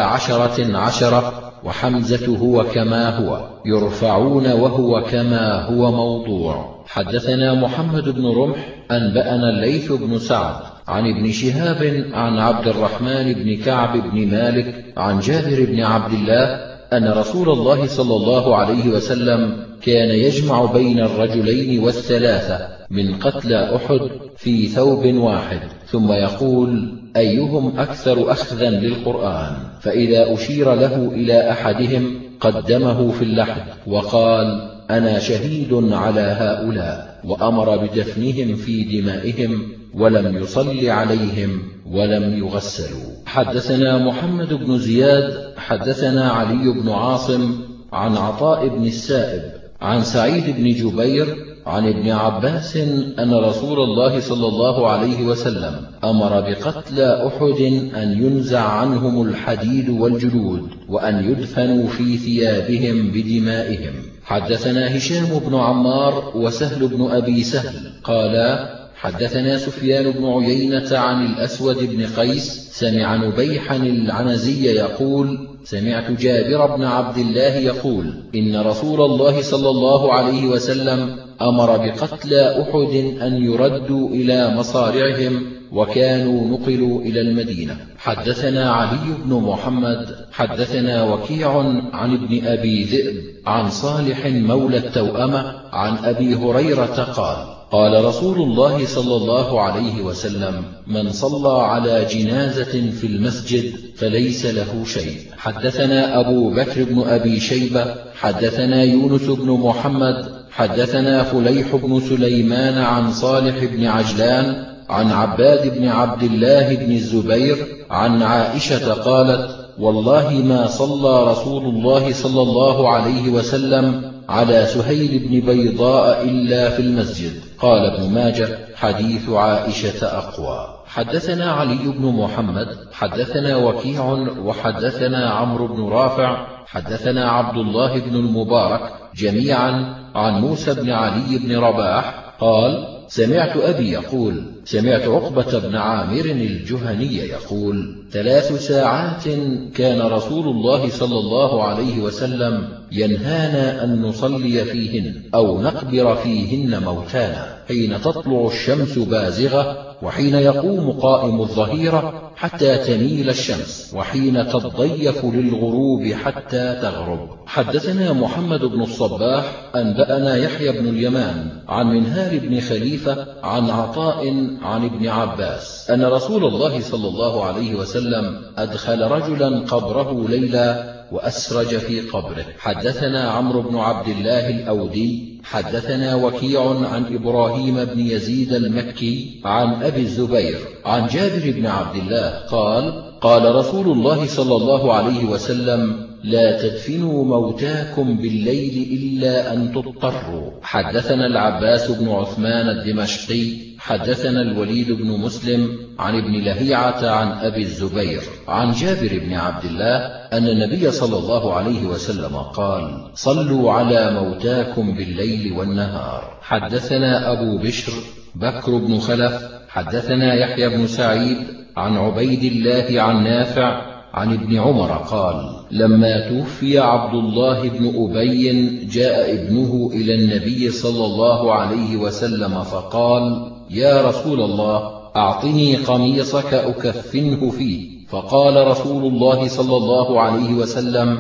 10 وحمزة هو كما هو، يرفعون وهو كما هو موضوع. حدثنا محمد بن رمح أنبأنا الليث بن سعد عن ابن شهاب عن عبد الرحمن بن كعب بن مالك عن جابر بن عبد الله أن رسول الله صلى الله عليه وسلم كان يجمع بين الرجلين والثلاثة من قتلى أحد في ثوب واحد، ثم يقول: أيهم أكثر أخذا للقرآن؟ فإذا أشير له إلى أحدهم قدمه في اللحد وقال: أنا شهيد على هؤلاء، وأمر بدفنهم في دمائهم، ولم يصل عليهم ولم يغسلوا. حدثنا محمد بن زياد حدثنا علي بن عاصم عن عطاء بن السائب عن سعيد بن جبير عن ابن عباس أن رسول الله صلى الله عليه وسلم أمر بقتلى أحد أن ينزع عنهم الحديد والجلود، وأن يدفنوا في ثيابهم بدمائهم. حدثنا هشام بن عمار وسهل بن أبي سهل قالا: حدثنا سفيان بن عيينة عن الأسود بن قيس سمع نبيحا العنزي يقول: سمعت جابر بن عبد الله يقول: إن رسول الله صلى الله عليه وسلم أمر بقتلى أحد أن يردوا إلى مصارعهم، وكانوا نقلوا إلى المدينة. حدثنا علي بن محمد حدثنا وكيع عن ابن أبي ذئب عن صالح مولى التوأمة عن أبي هريرة قال: قال رسول الله صلى الله عليه وسلم: من صلى على جنازة في المسجد فليس له شيء. حدثنا أبو بكر بن أبي شيبة حدثنا يونس بن محمد حدثنا فليح بن سليمان عن صالح بن عجلان عن عباد بن عبد الله بن الزبير عن عائشة قالت: والله ما صلى رسول الله صلى الله عليه وسلم على سهيل بن بيضاء إلا في المسجد. قال ابن ماجه: حديث عائشة أقوى. حدثنا علي بن محمد حدثنا وكيع وحدثنا عمرو بن رافع حدثنا عبد الله بن المبارك جميعا عن موسى بن علي بن رباح قال: سمعت أبي يقول: سمعت عقبة بن عامر الجهني يقول: 3 ساعات كان رسول الله صلى الله عليه وسلم ينهانا أن نصلي فيهن أو نقبر فيهن موتانا، حين تطلع الشمس بازغة، وحين يقوم قائم الظهيرة حتى تميل الشمس، وحين تضيف للغروب حتى تغرب. حدثنا محمد بن الصباح أنبأنا يحيى بن اليمان عن منهار بن خليفة عن عطاء عن ابن عباس أن رسول الله صلى الله عليه وسلم أدخل رجلا قبره ليلا وأسرج في قبره. حدثنا عمرو بن عبد الله الأودي حدثنا وكيع عن إبراهيم بن يزيد المكي عن أبي الزبير عن جابر بن عبد الله قال: قال رسول الله صلى الله عليه وسلم: لا تدفنوا موتاكم بالليل إلا أن تضطروا. حدثنا العباس بن عثمان الدمشقي حدثنا الوليد بن مسلم عن ابن لهيعة عن أبي الزبير عن جابر بن عبد الله أن النبي صلى الله عليه وسلم قال: صلوا على موتاكم بالليل والنهار. حدثنا أبو بشر بكر بن خلف حدثنا يحيى بن سعيد عن عبيد الله عن نافع عن ابن عمر قال: لما توفي عبد الله بن أبي جاء ابنه إلى النبي صلى الله عليه وسلم فقال: يا رسول الله، أعطني قميصك أكفنه فيه. فقال رسول الله صلى الله عليه وسلم: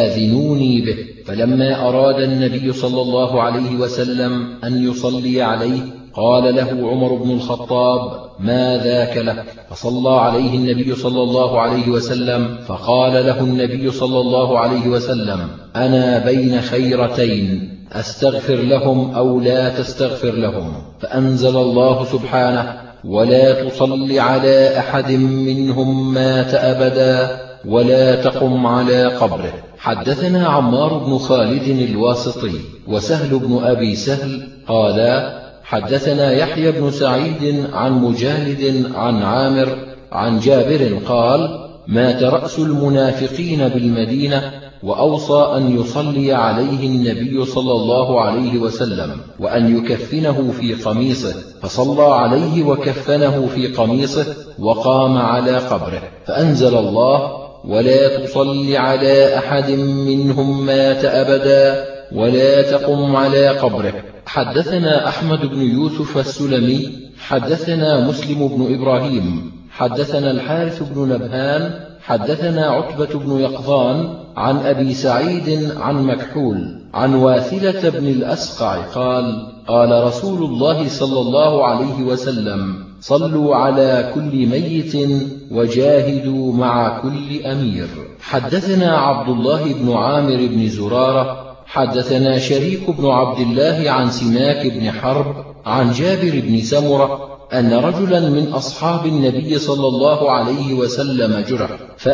آذنوني به. فلما أراد النبي صلى الله عليه وسلم أن يصلي عليه قال له عمر بن الخطاب: ما ذاك لك؟ فصلى عليه النبي صلى الله عليه وسلم، فقال له النبي صلى الله عليه وسلم: أنا بين خيرتين، أستغفر لهم أو لا تستغفر لهم. فأنزل الله سبحانه: ولا تصل على أحد منهم مات أبدا ولا تقم على قبره. حدثنا عمار بن خالد الواسطي وسهل بن أبي سهل قالا: حدثنا يحيى بن سعيد عن مجاهد عن عامر عن جابر قال: مات رأس المنافقين بالمدينة، وأوصى أن يصلي عليه النبي صلى الله عليه وسلم وأن يكفنه في قميصه، فصلى عليه وكفنه في قميصه وقام على قبره، فأنزل الله: ولا تصل على أحد منهم مات أبدا ولا تقم على قبره. حدثنا أحمد بن يوسف السلمي حدثنا مسلم بن إبراهيم حدثنا الحارث بن نبهان حدثنا عتبة بن يقظان عن أبي سعيد عن مكحول عن واثلة بن الأسقع قال: قال رسول الله صلى الله عليه وسلم: صلوا على كل ميت وجاهدوا مع كل أمير. حدثنا عبد الله بن عامر بن زرارة حدثنا شريك بن عبد الله عن سماك بن حرب عن جابر بن سمرة أن رجلا من أصحاب النبي صلى الله عليه وسلم جرح،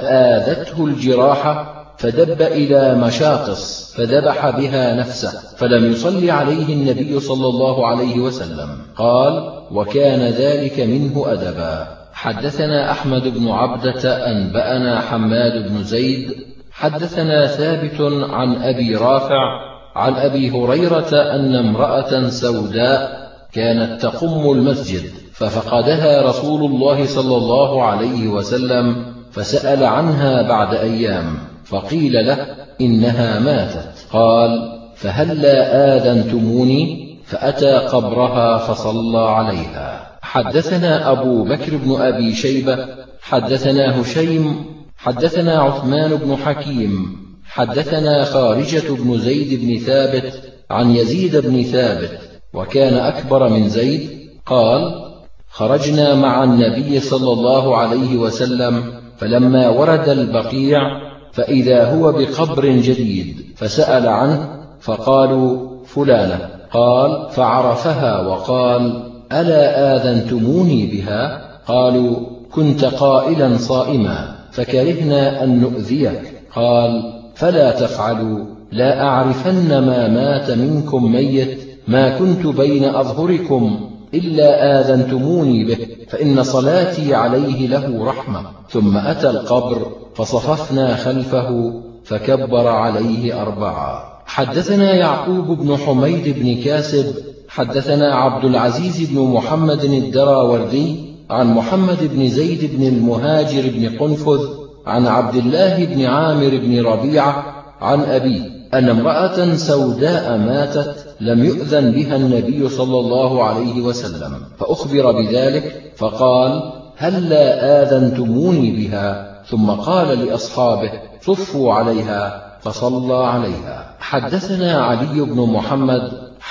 فآذته الجراحة فدب إلى مشاقص فذبح بها نفسه، فلم يصل عليه النبي صلى الله عليه وسلم. قال: وكان ذلك منه أدبا. حدثنا أحمد بن عبدة أنبأنا حماد بن زيد حدثنا ثابت عن أبي رافع عن أبي هريرة أن امرأة سوداء كانت تقم المسجد ففقدها رسول الله صلى الله عليه وسلم، فسأل عنها بعد أيام فقيل له: إنها ماتت. قال: فهلا آذنتموني؟ فأتى قبرها فصلى عليها. حدثنا أبو بكر بن أبي شيبة حدثنا هشيم حدثنا عثمان بن حكيم حدثنا خارجة بن زيد بن ثابت عن يزيد بن ثابت وكان أكبر من زيد قال: خرجنا مع النبي صلى الله عليه وسلم، فلما ورد البقيع فإذا هو بقبر جديد، فسأل عنه فقالوا: فلانة. قال: فعرفها وقال: ألا آذنتموني بها؟ قالوا: كنت قائلا صائما فكرهنا أن نؤذيك. قال: فلا تفعلوا، لا أعرفن ما مات منكم ميت ما كنت بين أظهركم إلا آذنتموني به، فإن صلاتي عليه له رحمة. ثم أتى القبر فصففنا خلفه فكبر عليه 4. حدثنا يعقوب بن حميد بن كاسب حدثنا عبد العزيز بن محمد الدراوردي عن محمد بن زيد بن المهاجر بن قنفذ عن عبد الله بن عامر بن ربيعة عن أبيه أن امرأة سوداء ماتت لم يؤذن بها النبي صلى الله عليه وسلم، فأخبر بذلك فقال: هلا آذنتموني بها؟ ثم قال لأصحابه: صفوا عليها، فصلى عليها. حدثنا علي بن محمد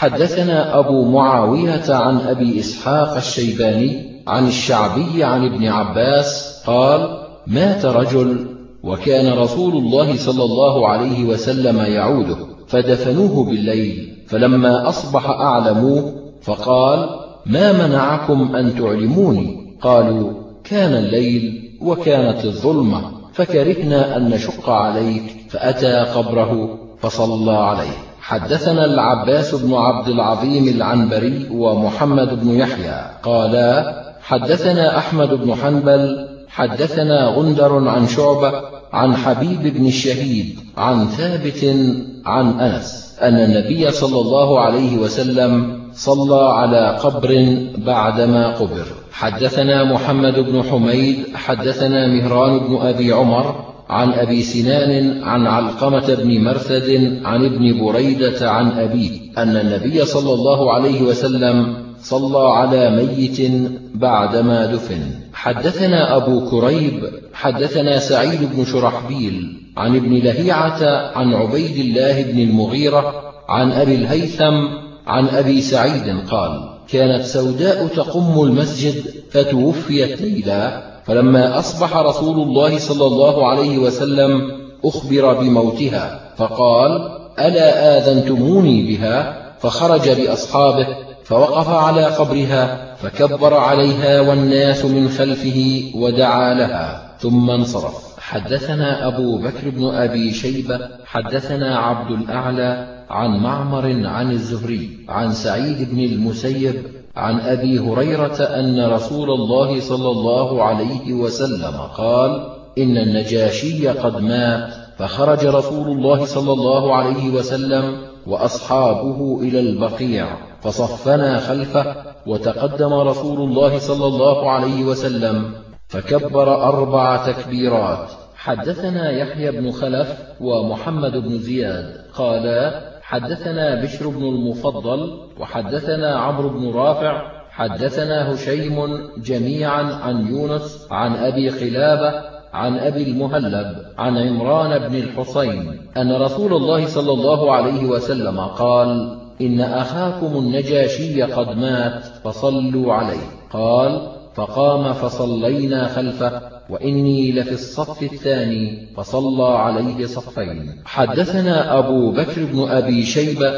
حدثنا أبو معاوية عن أبي إسحاق الشيباني عن الشعبي عن ابن عباس قال: مات رجل وكان رسول الله صلى الله عليه وسلم يعوده، فدفنوه بالليل، فلما أصبح أعلموه، فقال: ما منعكم أن تعلموني؟ قالوا: كان الليل وكانت الظلمة فكرهنا أن نشق عليك، فأتى قبره فصلى عليه. حدثنا العباس بن عبد العظيم العنبري ومحمد بن يحيى قالا: حدثنا أحمد بن حنبل حدثنا غندر عن شعبة عن حبيب بن الشهيد عن ثابت عن أنس أن النبي صلى الله عليه وسلم صلى على قبر بعدما قبر. حدثنا محمد بن حميد حدثنا مهران بن أبي عمر عن أبي سنان عن علقمة بن مرثد عن ابن بريدة عن أبيه أن النبي صلى الله عليه وسلم صلى على ميت بعدما دفن. حدثنا أبو كريب حدثنا سعيد بن شرحبيل عن ابن لهيعة عن عبيد الله بن المغيرة عن أبي الهيثم عن أبي سعيد قال: كانت سوداء تقم المسجد فتوفيت ليلا، فلما أصبح رسول الله صلى الله عليه وسلم أخبر بموتها فقال: ألا آذنتموني بها؟ فخرج بأصحابه فوقف على قبرها فكبر عليها والناس من خلفه ودعا لها ثم انصرف. حدثنا أبو بكر بن أبي شيبة حدثنا عبد الأعلى عن معمر عن الزهري عن سعيد بن المسيب عن أبي هريرة أن رسول الله صلى الله عليه وسلم قال: إن النجاشي قد مات، فخرج رسول الله صلى الله عليه وسلم وأصحابه إلى البقيع فصفنا خلفه، وتقدم رسول الله صلى الله عليه وسلم فكبر 4 تكبيرات. حدثنا يحيى بن خلف ومحمد بن زياد قالا: حدثنا بشر بن المفضل وحدثنا عمرو بن رافع حدثنا هشيم جميعا عن يونس عن أبي قلابة عن أبي المهلب عن عمران بن الحصين أن رسول الله صلى الله عليه وسلم قال: إن أخاكم النجاشي قد مات فصلوا عليه. قال: فقام فصلينا خلفه، وإني لفي الصف الثاني فصلى عليه صفين. حدثنا أبو بكر بن أبي شيبة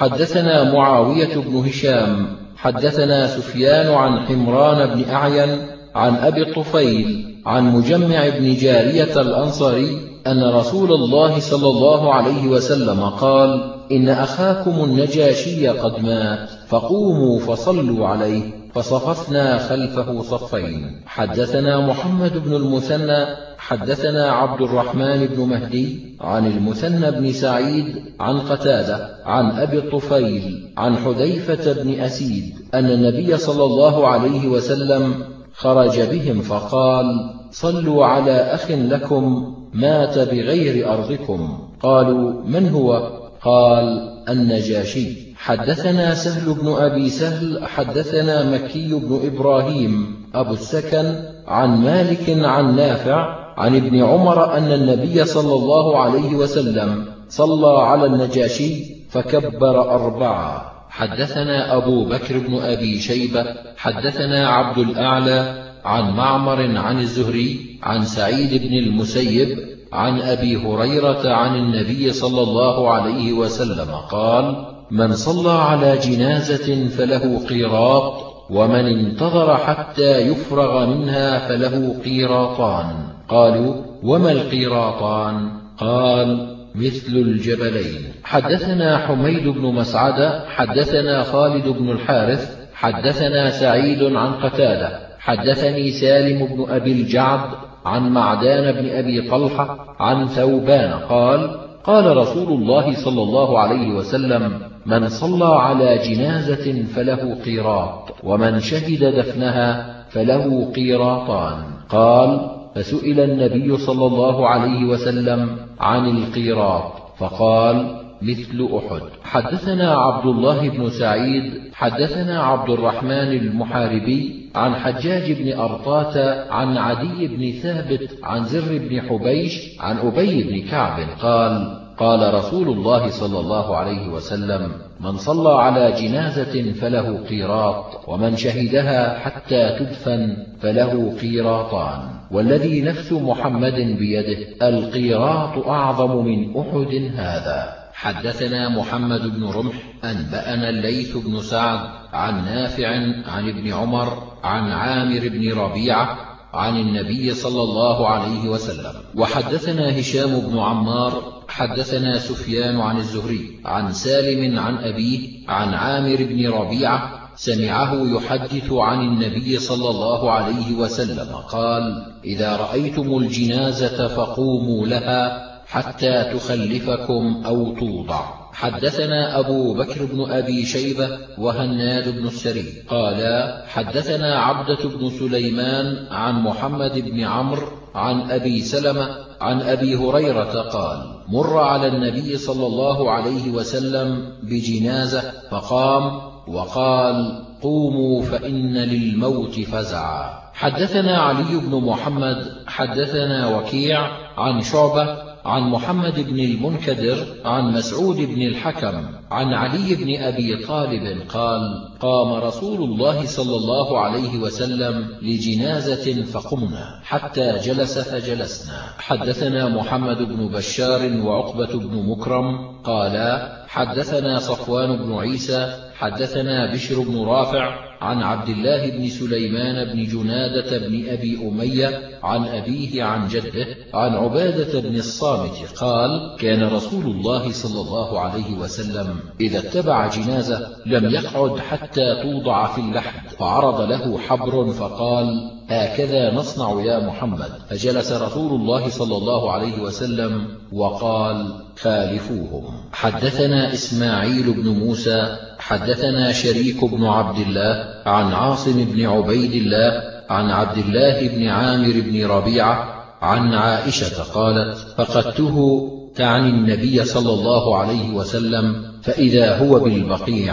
حدثنا معاوية بن هشام حدثنا سفيان عن حمران بن أعين عن أبي الطفيل عن مجمع بن جارية الأنصاري أن رسول الله صلى الله عليه وسلم قال: إن أخاكم النجاشي قد مات، فقوموا فصلوا عليه، فصففنا خلفه صفين. حدثنا محمد بن المثنى حدثنا عبد الرحمن بن مهدي عن المثنى بن سعيد عن قتادة عن أبي الطفيل عن حذيفة بن أسيد أن النبي صلى الله عليه وسلم خرج بهم فقال: صلوا على أخ لكم مات بغير أرضكم. قالوا: من هو؟ قال: النجاشي. حدثنا سهل بن أبي سهل حدثنا مكي بن إبراهيم أبو السكن عن مالك عن نافع عن ابن عمر أن النبي صلى الله عليه وسلم صلى على النجاشي فكبر 4. حدثنا أبو بكر بن أبي شيبة حدثنا عبد الأعلى عن معمر عن الزهري عن سعيد بن المسيب عن أبي هريرة عن النبي صلى الله عليه وسلم قال: من صلى على جنازة فله قيراط، ومن انتظر حتى يفرغ منها فله قيراطان. قالوا: وما القيراطان؟ قال: مثل الجبلين. حدثنا حميد بن مسعدة حدثنا خالد بن الحارث حدثنا سعيد عن قتادة حدثني سالم بن أبي الجعد عن معدان بن أبي طلحة عن ثوبان قال: قال رسول الله صلى الله عليه وسلم: من صلى على جنازة فله قيراط، ومن شهد دفنها فله قيراطان. قال: فسئل النبي صلى الله عليه وسلم عن القيراط فقال: مثل أحد. حدثنا عبد الله بن سعيد حدثنا عبد الرحمن المحاربي عن حجاج بن أرطاة عن عدي بن ثابت عن زر بن حبيش عن أبي بن كعب قال: قال رسول الله صلى الله عليه وسلم: من صلى على جنازة فله قيراط، ومن شهدها حتى تدفن فله قيراطان، والذي نفس محمد بيده القيراط أعظم من أحد هذا. حدثنا محمد بن رمح أنبأنا الليث بن سعد عن نافع عن ابن عمر عن عامر بن ربيعة عن النبي صلى الله عليه وسلم. وحدثنا هشام بن عمار حدثنا سفيان عن الزهري عن سالم عن أبيه عن عامر بن ربيعة سمعه يحدث عن النبي صلى الله عليه وسلم قال: إذا رأيتم الجنازة فقوموا لها حتى تخلفكم أو توضع. حدثنا أبو بكر بن أبي شيبة وهناد بن السري قالا: حدثنا عبدة بن سليمان عن محمد بن عمرو عن أبي سلمة عن أبي هريرة قال: مر على النبي صلى الله عليه وسلم بجنازة فقام وقال: قوموا فإن للموت فزعا. حدثنا علي بن محمد حدثنا وكيع عن شعبة عن محمد بن المنكدر عن مسعود بن الحكم عن علي بن أبي طالب قال: قام رسول الله صلى الله عليه وسلم لجنازة فقمنا حتى جلس فجلسنا. حدثنا محمد بن بشار وعقبة بن مكرم قالا: حدثنا صفوان بن عيسى حدثنا بشر بن رافع عن عبد الله بن سليمان بن جنادة بن أبي أمية عن أبيه عن جده عن عبادة بن الصامت قال: كان رسول الله صلى الله عليه وسلم إذا اتبع جنازة لم يقعد حتى توضع في اللحد، فعرض له حبر فقال: هكذا نصنع يا محمد. فجلس رسول الله صلى الله عليه وسلم وقال: خالفوهم. حدثنا إسماعيل بن موسى حدثنا شريك بن عبد الله عن عاصم بن عبيد الله عن عبد الله بن عامر بن ربيعة عن عائشة قالت: فقدته تعني النبي صلى الله عليه وسلم فإذا هو بالبقيع،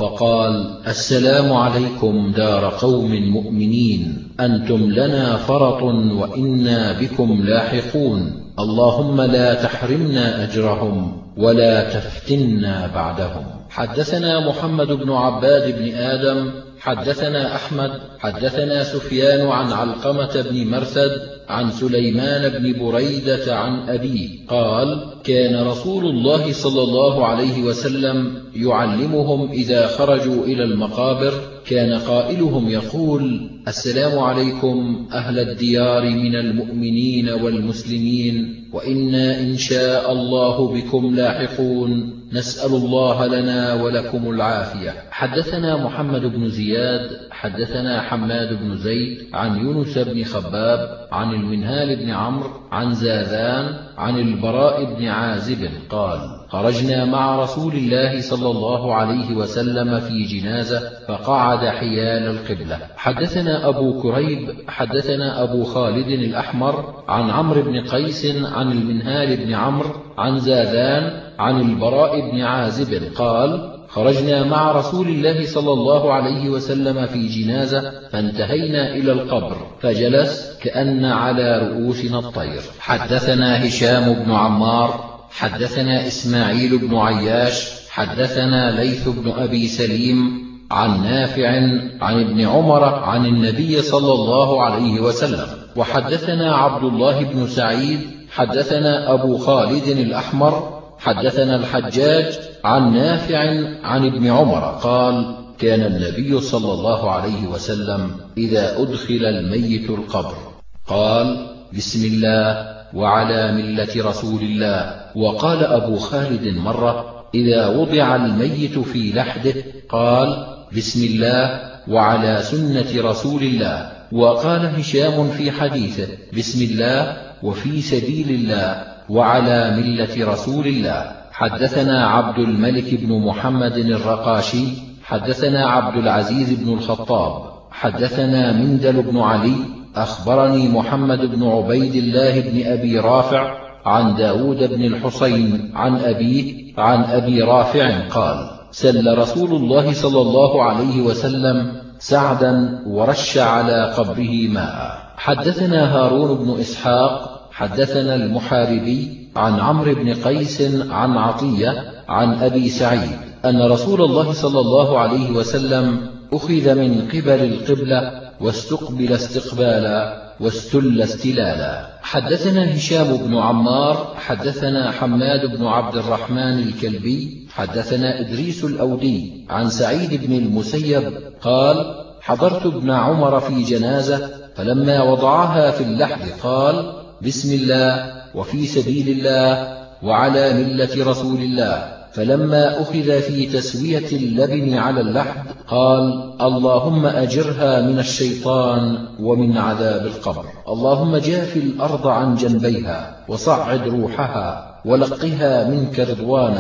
فقال: السلام عليكم دار قوم مؤمنين، أنتم لنا فرط وإنا بكم لاحقون، اللهم لا تحرمنا أجرهم ولا تفتنا بعدهم. حدثنا محمد بن عباد بن آدم حدثنا أحمد حدثنا سفيان عن علقمة بن مرثد عن سليمان بن بريدة عن أبيه قال: كان رسول الله صلى الله عليه وسلم يعلمهم إذا خرجوا إلى المقابر كان قائلهم يقول: السلام عليكم أهل الديار من المؤمنين والمسلمين، وإنا إن شاء الله بكم لاحقون، نسأل الله لنا ولكم العافية. حدثنا محمد بن زياد حدثنا حماد بن زيد عن يونس بن خباب عن المنهال بن عمرو عن زاذان عن البراء بن عازب قال: خرجنا مع رسول الله صلى الله عليه وسلم في جنازة فقعد حيال القبلة. حدثنا أبو كريب حدثنا أبو خالد الأحمر عن عمرو بن قيس عن المنهال بن عمرو عن زاذان عن البراء بن عازب قال: خرجنا مع رسول الله صلى الله عليه وسلم في جنازة فانتهينا إلى القبر فجلس كأن على رؤوسنا الطير. حدثنا هشام بن عمار حدثنا إسماعيل بن عياش حدثنا ليث بن أبي سليم عن نافع عن ابن عمر عن النبي صلى الله عليه وسلم. وحدثنا عبد الله بن سعيد حدثنا أبو خالد الأحمر حدثنا الحجاج عن نافع عن ابن عمر قال: كان النبي صلى الله عليه وسلم إذا أدخل الميت القبر قال: بسم الله وعلى ملة رسول الله. وقال أبو خالد مرة: إذا وضع الميت في لحده قال: بسم الله وعلى سنة رسول الله. وقال هشام في حديثه: بسم الله وفي سبيل الله وعلى ملة رسول الله. حدثنا عبد الملك بن محمد الرقاشي حدثنا عبد العزيز بن الخطاب حدثنا مندل بن علي أخبرني محمد بن عبيد الله بن أبي رافع عن داود بن الحسين عن أبيه عن أبي رافع قال: سل رسول الله صلى الله عليه وسلم سعدا ورش على قبره ماء. حدثنا هارون بن إسحاق حدثنا المحاربي عن عمرو بن قيس عن عطية عن أبي سعيد أن رسول الله صلى الله عليه وسلم أخذ من قبل القبلة واستقبل استقبالا واستل استلالا. حدثنا هشام بن عمار حدثنا حماد بن عبد الرحمن الكلبي حدثنا إدريس الأودي عن سعيد بن المسيب قال: حضرت ابن عمر في جنازة فلما وضعها في اللحد قال: بسم الله وفي سبيل الله وعلى ملة رسول الله. فلما أخذ في تسوية اللبن على اللحد قال: اللهم أجرها من الشيطان ومن عذاب القبر، اللهم جاف الأرض عن جنبيها وصعد روحها ولقها منك رضوانا،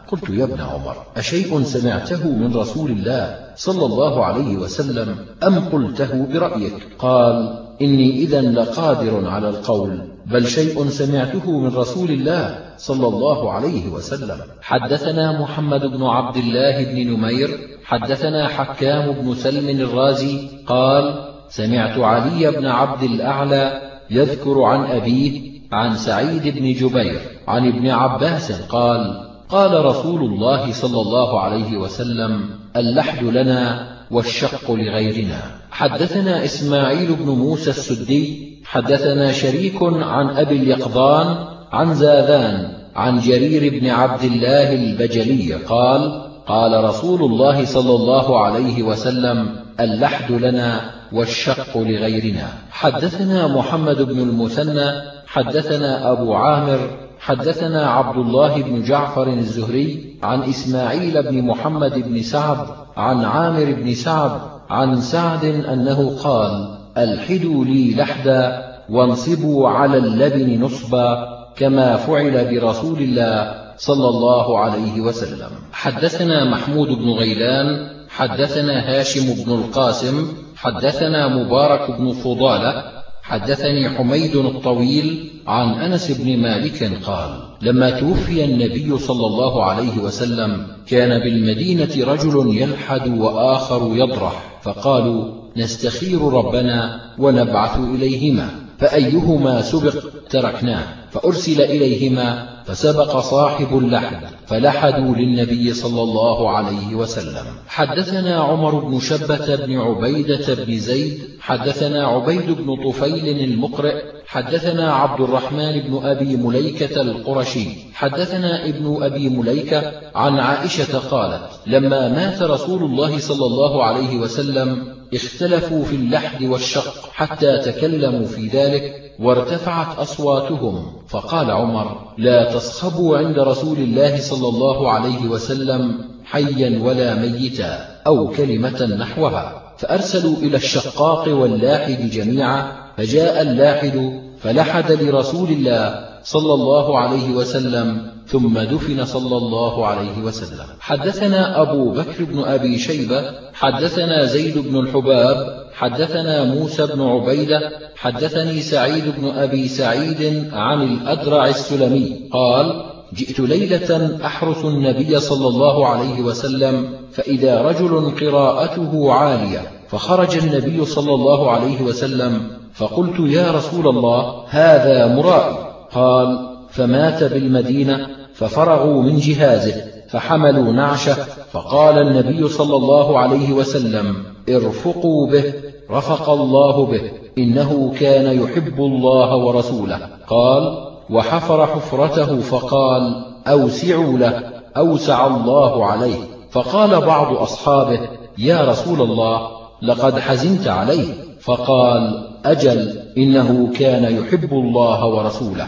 قلت: يا ابن عمر، أشيء سمعته من رسول الله صلى الله عليه وسلم أم قلته برأيك؟ قال: إني إذا لقادر على القول، بل شيء سمعته من رسول الله صلى الله عليه وسلم. حدثنا محمد بن عبد الله بن نمير حدثنا حكام بن سلم الرازي قال: سمعت علي بن عبد الأعلى يذكر عن أبيه عن سعيد بن جبير عن ابن عباس قال: قال رسول الله صلى الله عليه وسلم: اللحد لنا والشق لغيرنا. حدثنا إسماعيل بن موسى السدي حدثنا شريك عن أبي اليقظان عن زاذان عن جرير بن عبد الله البجلي قال: قال رسول الله صلى الله عليه وسلم: اللحد لنا والشق لغيرنا. حدثنا محمد بن المثنى حدثنا أبو عامر حدثنا عبد الله بن جعفر الزهري عن إسماعيل بن محمد بن سعد عن عامر بن سعد عن سعد أنه قال: ألحدوا لي لحدا وانصبوا على اللبن نصبا كما فعل برسول الله صلى الله عليه وسلم. حدثنا محمود بن غيلان حدثنا هاشم بن القاسم حدثنا مبارك بن فضالة حدثني حميد الطويل عن أنس بن مالك قال: لما توفي النبي صلى الله عليه وسلم كان بالمدينة رجل يلحد وآخر يضرح، فقالوا: نستخير ربنا ونبعث إليهما، فأيهما سبق تركناه، فأرسل إليهما فسبق صاحب اللحد فلحدوا للنبي صلى الله عليه وسلم. حدثنا عمر بن شبة بن عبيدة بن زيد حدثنا عبيد بن طفيل المقرئ حدثنا عبد الرحمن بن أبي مليكة القرشي حدثنا ابن أبي مليكة عن عائشة قالت: لما مات رسول الله صلى الله عليه وسلم اختلفوا في اللحد والشق حتى تكلموا في ذلك وارتفعت أصواتهم، فقال عمر: لا تصخبوا عند رسول الله صلى الله عليه وسلم حيا ولا ميتا، أو كلمة نحوها. فأرسلوا إلى الشقاق واللاحد جميعا، فجاء اللاحد فلحد لرسول الله صلى الله عليه وسلم ثم دفن صلى الله عليه وسلم. حدثنا أبو بكر بن أبي شيبة حدثنا زيد بن الحباب حدثنا موسى بن عبيدة حدثني سعيد بن أبي سعيد عن الأدرع السلمي قال: جئت ليلة أحرس النبي صلى الله عليه وسلم فإذا رجل قراءته عالية، فخرج النبي صلى الله عليه وسلم فقلت: يا رسول الله، هذا مرائي. قال: فمات بالمدينة، ففرغوا من جهازه فحملوا نعشه، فقال النبي صلى الله عليه وسلم: ارفقوا به، رفق الله به، إنه كان يحب الله ورسوله. قال: وحفر حفرته فقال: أوسعوا له، أوسع الله عليه. فقال بعض أصحابه: يا رسول الله، لقد حزنت عليه. فقال: أجل، إنه كان يحب الله ورسوله.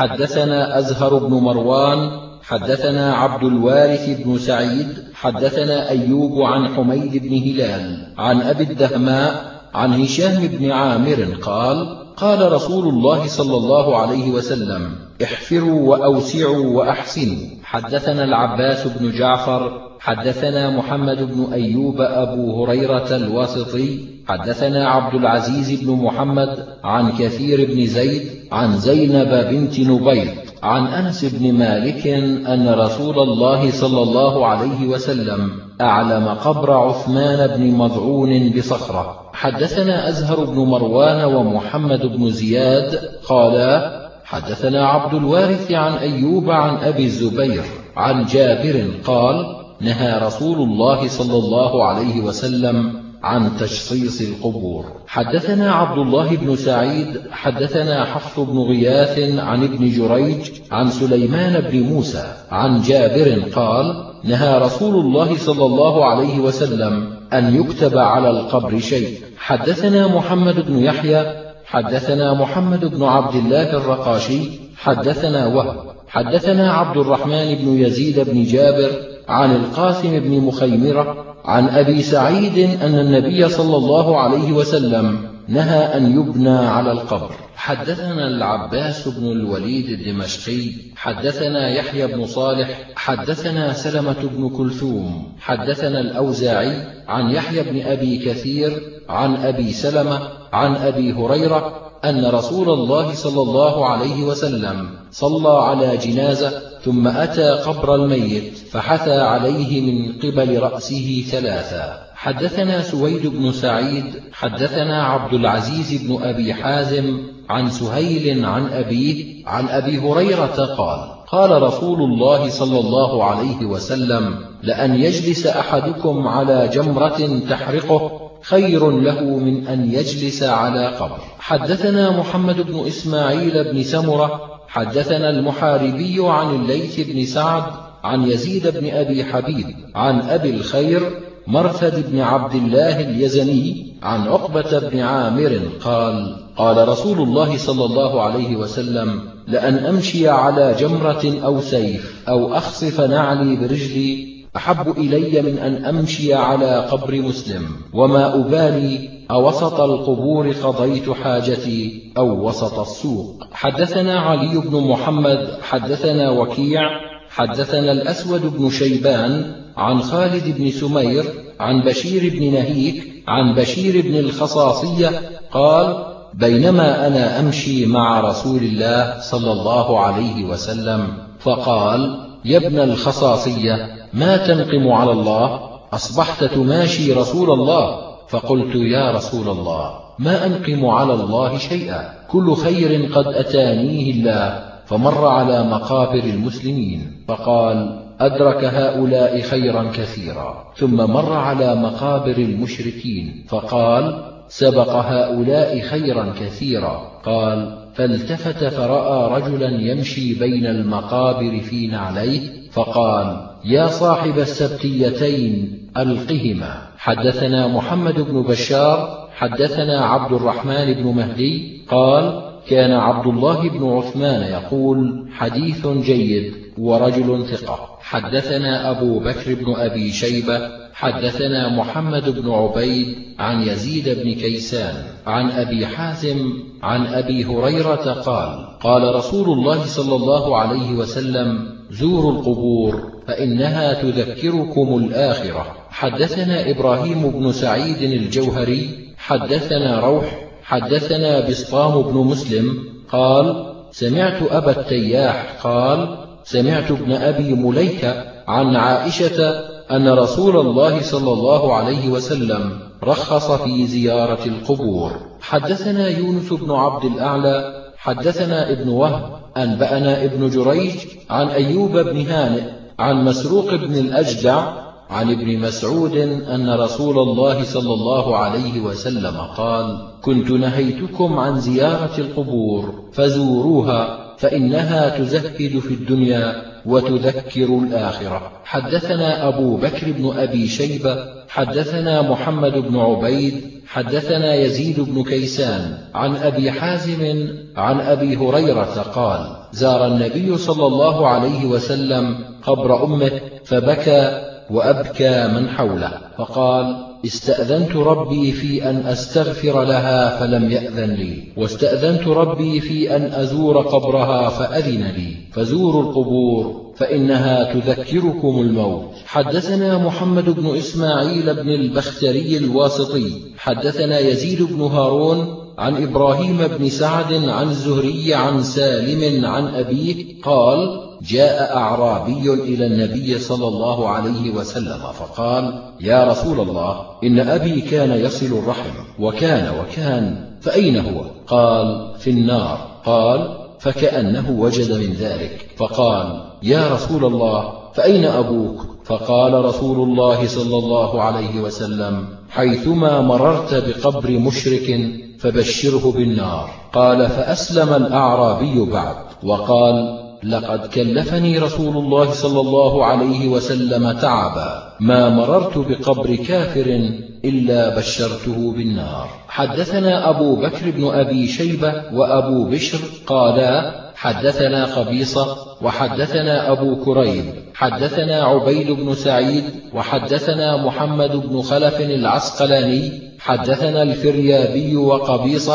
حدثنا أزهر بن مروان حدثنا عبد الوارث بن سعيد حدثنا أيوب عن حميد بن هلال عن أبي الدهماء عن هشام بن عامر قال: قال رسول الله صلى الله عليه وسلم: احفروا وأوسعوا وأحسنوا. حدثنا العباس بن جعفر حدثنا محمد بن أيوب أبو هريرة الواسطي حدثنا عبد العزيز بن محمد عن كثير بن زيد عن زينب بنت نبيط عن أنس بن مالك أن رسول الله صلى الله عليه وسلم أعلم قبر عثمان بن مضعون بصخرة. حدثنا أزهر بن مروان ومحمد بن زياد قالا: حدثنا عبد الوارث عن أيوب عن أبي الزبير عن جابر قال: نهى رسول الله صلى الله عليه وسلم عن تشصيص القبور. حدثنا عبد الله بن سعيد حدثنا حفص بن غياث عن ابن جريج عن سليمان بن موسى عن جابر قال: نهى رسول الله صلى الله عليه وسلم أن يكتب على القبر شيء. حدثنا محمد بن يحيى حدثنا محمد بن عبد الله الرقاشي حدثنا وهب حدثنا عبد الرحمن بن يزيد بن جابر عن القاسم بن مخيمرة عن أبي سعيد أن النبي صلى الله عليه وسلم نهى أن يبنى على القبر. حدثنا العباس بن الوليد الدمشقي حدثنا يحيى بن صالح حدثنا سلمة بن كلثوم حدثنا الأوزاعي عن يحيى بن أبي كثير عن أبي سلمة عن أبي هريرة أن رسول الله صلى الله عليه وسلم صلى على جنازة ثم أتى قبر الميت فحثى عليه من قبل رأسه ثلاثا. حدثنا سويد بن سعيد حدثنا عبد العزيز بن أبي حازم عن سهيل عن أبيه عن أبي هريرة قال قال رسول الله صلى الله عليه وسلم لأن يجلس أحدكم على جمرة تحرقه خير له من أن يجلس على قبر. حدثنا محمد بن إسماعيل بن سمرة حدثنا المحاربي عن الليث بن سعد عن يزيد بن أبي حبيب عن أبي الخير مرثد بن عبد الله اليزني عن عقبة بن عامر قال قال رسول الله صلى الله عليه وسلم لأن أمشي على جمرة أو سيف أو أخصف نعلي برجلي أحب إلي من أن أمشي على قبر مسلم، وما أبالي أوسط القبور قضيت حاجتي أو وسط السوق. حدثنا علي بن محمد حدثنا وكيع حدثنا الأسود بن شيبان عن خالد بن سمير عن بشير بن نهيك عن بشير بن الخصاصية قال بينما أنا أمشي مع رسول الله صلى الله عليه وسلم فقال يا ابن الخصاصية ما تنقم على الله؟ أصبحت تماشي رسول الله. فقلت يا رسول الله ما أنقم على الله شيئا، كل خير قد أتانيه الله. فمر على مقابر المسلمين فقال أدرك هؤلاء خيرا كثيرا. ثم مر على مقابر المشركين فقال سبق هؤلاء خيرا كثيرا. قال فالتفت فرأى رجلا يمشي بين المقابر في نعليه فقال يا صاحب السبتيتين ألقهما. حدثنا محمد بن بشار حدثنا عبد الرحمن بن مهدي قال كان عبد الله بن عثمان يقول حديث جيد ورجل ثقة. حدثنا أبو بكر بن أبي شيبة حدثنا محمد بن عبيد عن يزيد بن كيسان عن أبي حازم عن أبي هريرة قال قال رسول الله صلى الله عليه وسلم زوروا القبور فإنها تذكركم الآخرة. حدثنا إبراهيم بن سعيد الجوهري حدثنا روح حدثنا بسطام بن مسلم قال سمعت أبا التياح قال سمعت ابن أبي مليكة عن عائشة أن رسول الله صلى الله عليه وسلم رخص في زيارة القبور. حدثنا يونس بن عبد الأعلى حدثنا ابن وهب أنبأنا ابن جريج عن أيوب بن هانئ عن مسروق بن الأجدع عن ابن مسعود أن رسول الله صلى الله عليه وسلم قال كنت نهيتكم عن زيارة القبور فزوروها فإنها تزهد في الدنيا وتذكر الآخرة. حدثنا أبو بكر بن أبي شيبة حدثنا محمد بن عبيد حدثنا يزيد بن كيسان عن أبي حازم عن أبي هريرة قال زار النبي صلى الله عليه وسلم قبر أمه فبكى وأبكى من حوله فقال استأذنت ربي في أن أستغفر لها فلم يأذن لي، واستأذنت ربي في أن أزور قبرها فأذن لي، فزوروا القبور فإنها تذكركم الموت. حدثنا محمد بن إسماعيل بن البختري الواسطي حدثنا يزيد بن هارون عن إبراهيم بن سعد عن الزهري عن سالم عن أبيه قال جاء أعرابي إلى النبي صلى الله عليه وسلم فقال يا رسول الله إن أبي كان يصل الرحم وكان فأين هو؟ قال في النار. قال فكأنه وجد من ذلك فقال يا رسول الله فأين أبوك؟ فقال رسول الله صلى الله عليه وسلم حيثما مررت بقبر مشرك فبشره بالنار. قال فأسلم الأعرابي بعد وقال لقد كلفني رسول الله صلى الله عليه وسلم تعبا ما مررت بقبر كافر إلا بشرته بالنار. حدثنا أبو بكر بن أبي شيبة وأبو بشر قالا حدثنا قبيصة وحدثنا أبو كريب حدثنا عبيد بن سعيد وحدثنا محمد بن خلف العسقلاني حدثنا الفريابي وقبيصة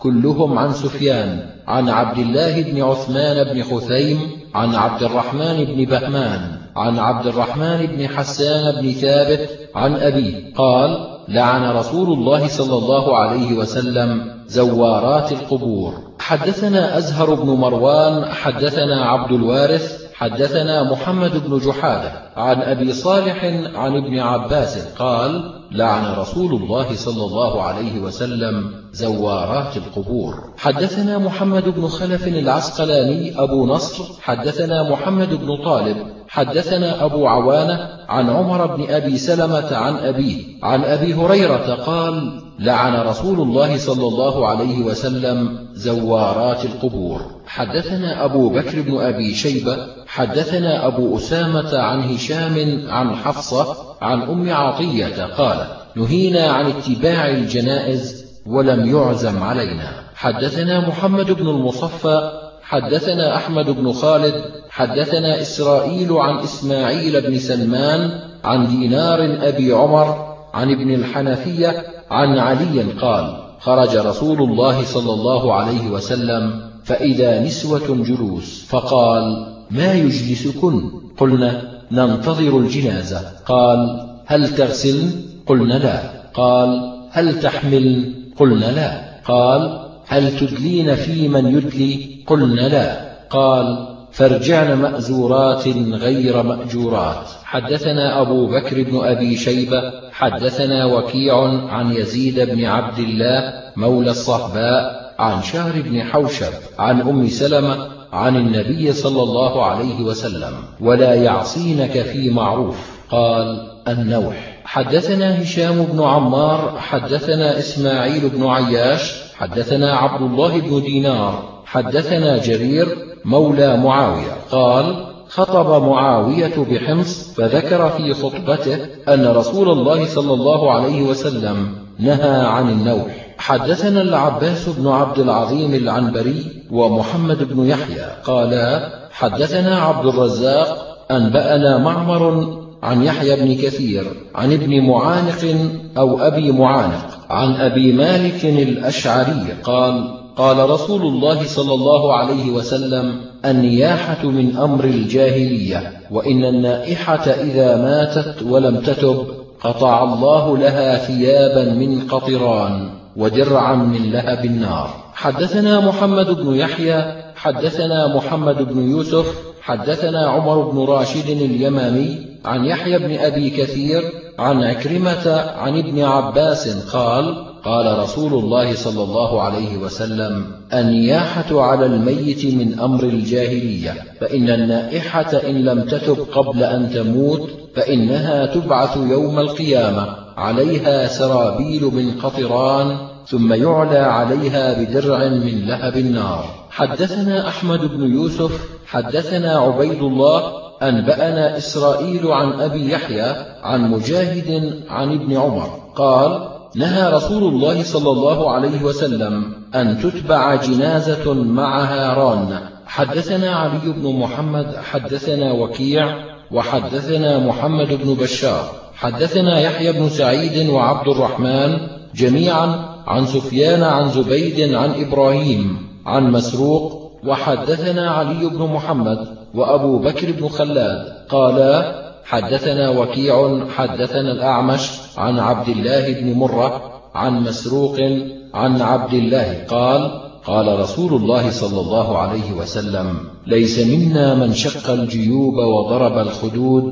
كلهم عن سفيان عن عبد الله بن عثمان بن خثيم عن عبد الرحمن بن بهمان عن عبد الرحمن بن حسان بن ثابت عن أبيه قال: لعن رسول الله صلى الله عليه وسلم زوارات القبور. حدثنا أزهر بن مروان حدثنا عبد الوارث حدثنا محمد بن جحادة عن أبي صالح عن ابن عباس قال: لعن رسول الله صلى الله عليه وسلم زوارات القبور. حدثنا محمد بن خلف العسقلاني أبو نصر حدثنا محمد بن طالب حدثنا أبو عوانة عن عمر بن أبي سلمة عن أبيه عن أبي هريرة قال: لعن رسول الله صلى الله عليه وسلم زوارات القبور. حدثنا أبو بكر بن أبي شيبة حدثنا أبو أسامة عن هشام عن حفصة عن أم عطية قال: نهينا عن اتباع الجنائز ولم يعزم علينا. حدثنا محمد بن المصفى حدثنا أحمد بن خالد حدثنا إسرائيل عن إسماعيل بن سلمان عن دينار أبي عمر عن ابن الحنفية عن علي قال: خرج رسول الله صلى الله عليه وسلم فإذا نسوة جلوس فقال: ما يجلسكن؟ قلنا: ننتظر الجنازة. قال: هل تغسلن؟ قلنا: لا. قال: هل تحملن؟ قلنا: لا. قال: هل تدلين في من يدلي؟ قلنا: لا. قال: فارجعن مأزورات غير مأجورات. حدثنا أبو بكر بن أبي شيبة حدثنا وكيع عن يزيد بن عبد الله مولى الصهباء عن شهر بن حوشب عن أم سلمة عن النبي صلى الله عليه وسلم: ولا يعصينك في معروف. قال: النوح. حدثنا هشام بن عمار حدثنا إسماعيل بن عياش حدثنا عبد الله بن دينار حدثنا جرير مولى معاوية قال: خطب معاوية بحمص فذكر في خطبته أن رسول الله صلى الله عليه وسلم نهى عن النوح. حدثنا العباس بن عبد العظيم العنبري ومحمد بن يحيى قالا: حدثنا عبد الرزاق أنبأنا معمر عن يحيى بن كثير عن ابن معانق أو أبي معانق عن أبي مالك الأشعري قال: قال رسول الله صلى الله عليه وسلم: النياحة من أمر الجاهلية، وإن النائحة إذا ماتت ولم تتب قطع الله لها ثيابا من قطران ودرعا من لهب النار. حدثنا محمد بن يحيى حدثنا محمد بن يوسف حدثنا عمر بن راشد اليمامي عن يحيى بن أبي كثير عن عكرمة عن ابن عباس قال: قال رسول الله صلى الله عليه وسلم: النياحة على الميت من أمر الجاهلية، فإن النائحة إن لم تتب قبل أن تموت فإنها تبعث يوم القيامة عليها سرابيل من قطران ثم يعلى عليها بدرع من لهب النار. حدثنا أحمد بن يوسف حدثنا عبيد الله أنبأنا إسرائيل عن أبي يحيى عن مجاهد عن ابن عمر قال: نهى رسول الله صلى الله عليه وسلم أن تتبع جنازة معها ران. حدثنا علي بن محمد حدثنا وكيع وحدثنا محمد بن بشار حدثنا يحيى بن سعيد وعبد الرحمن جميعا عن سفيان عن زبيد عن إبراهيم عن مسروق، وحدثنا علي بن محمد وأبو بكر بن خلاد قالا: حدثنا وكيع حدثنا الأعمش عن عبد الله بن مرة عن مسروق عن عبد الله قال: قال رسول الله صلى الله عليه وسلم: ليس منا من شق الجيوب وضرب الخدود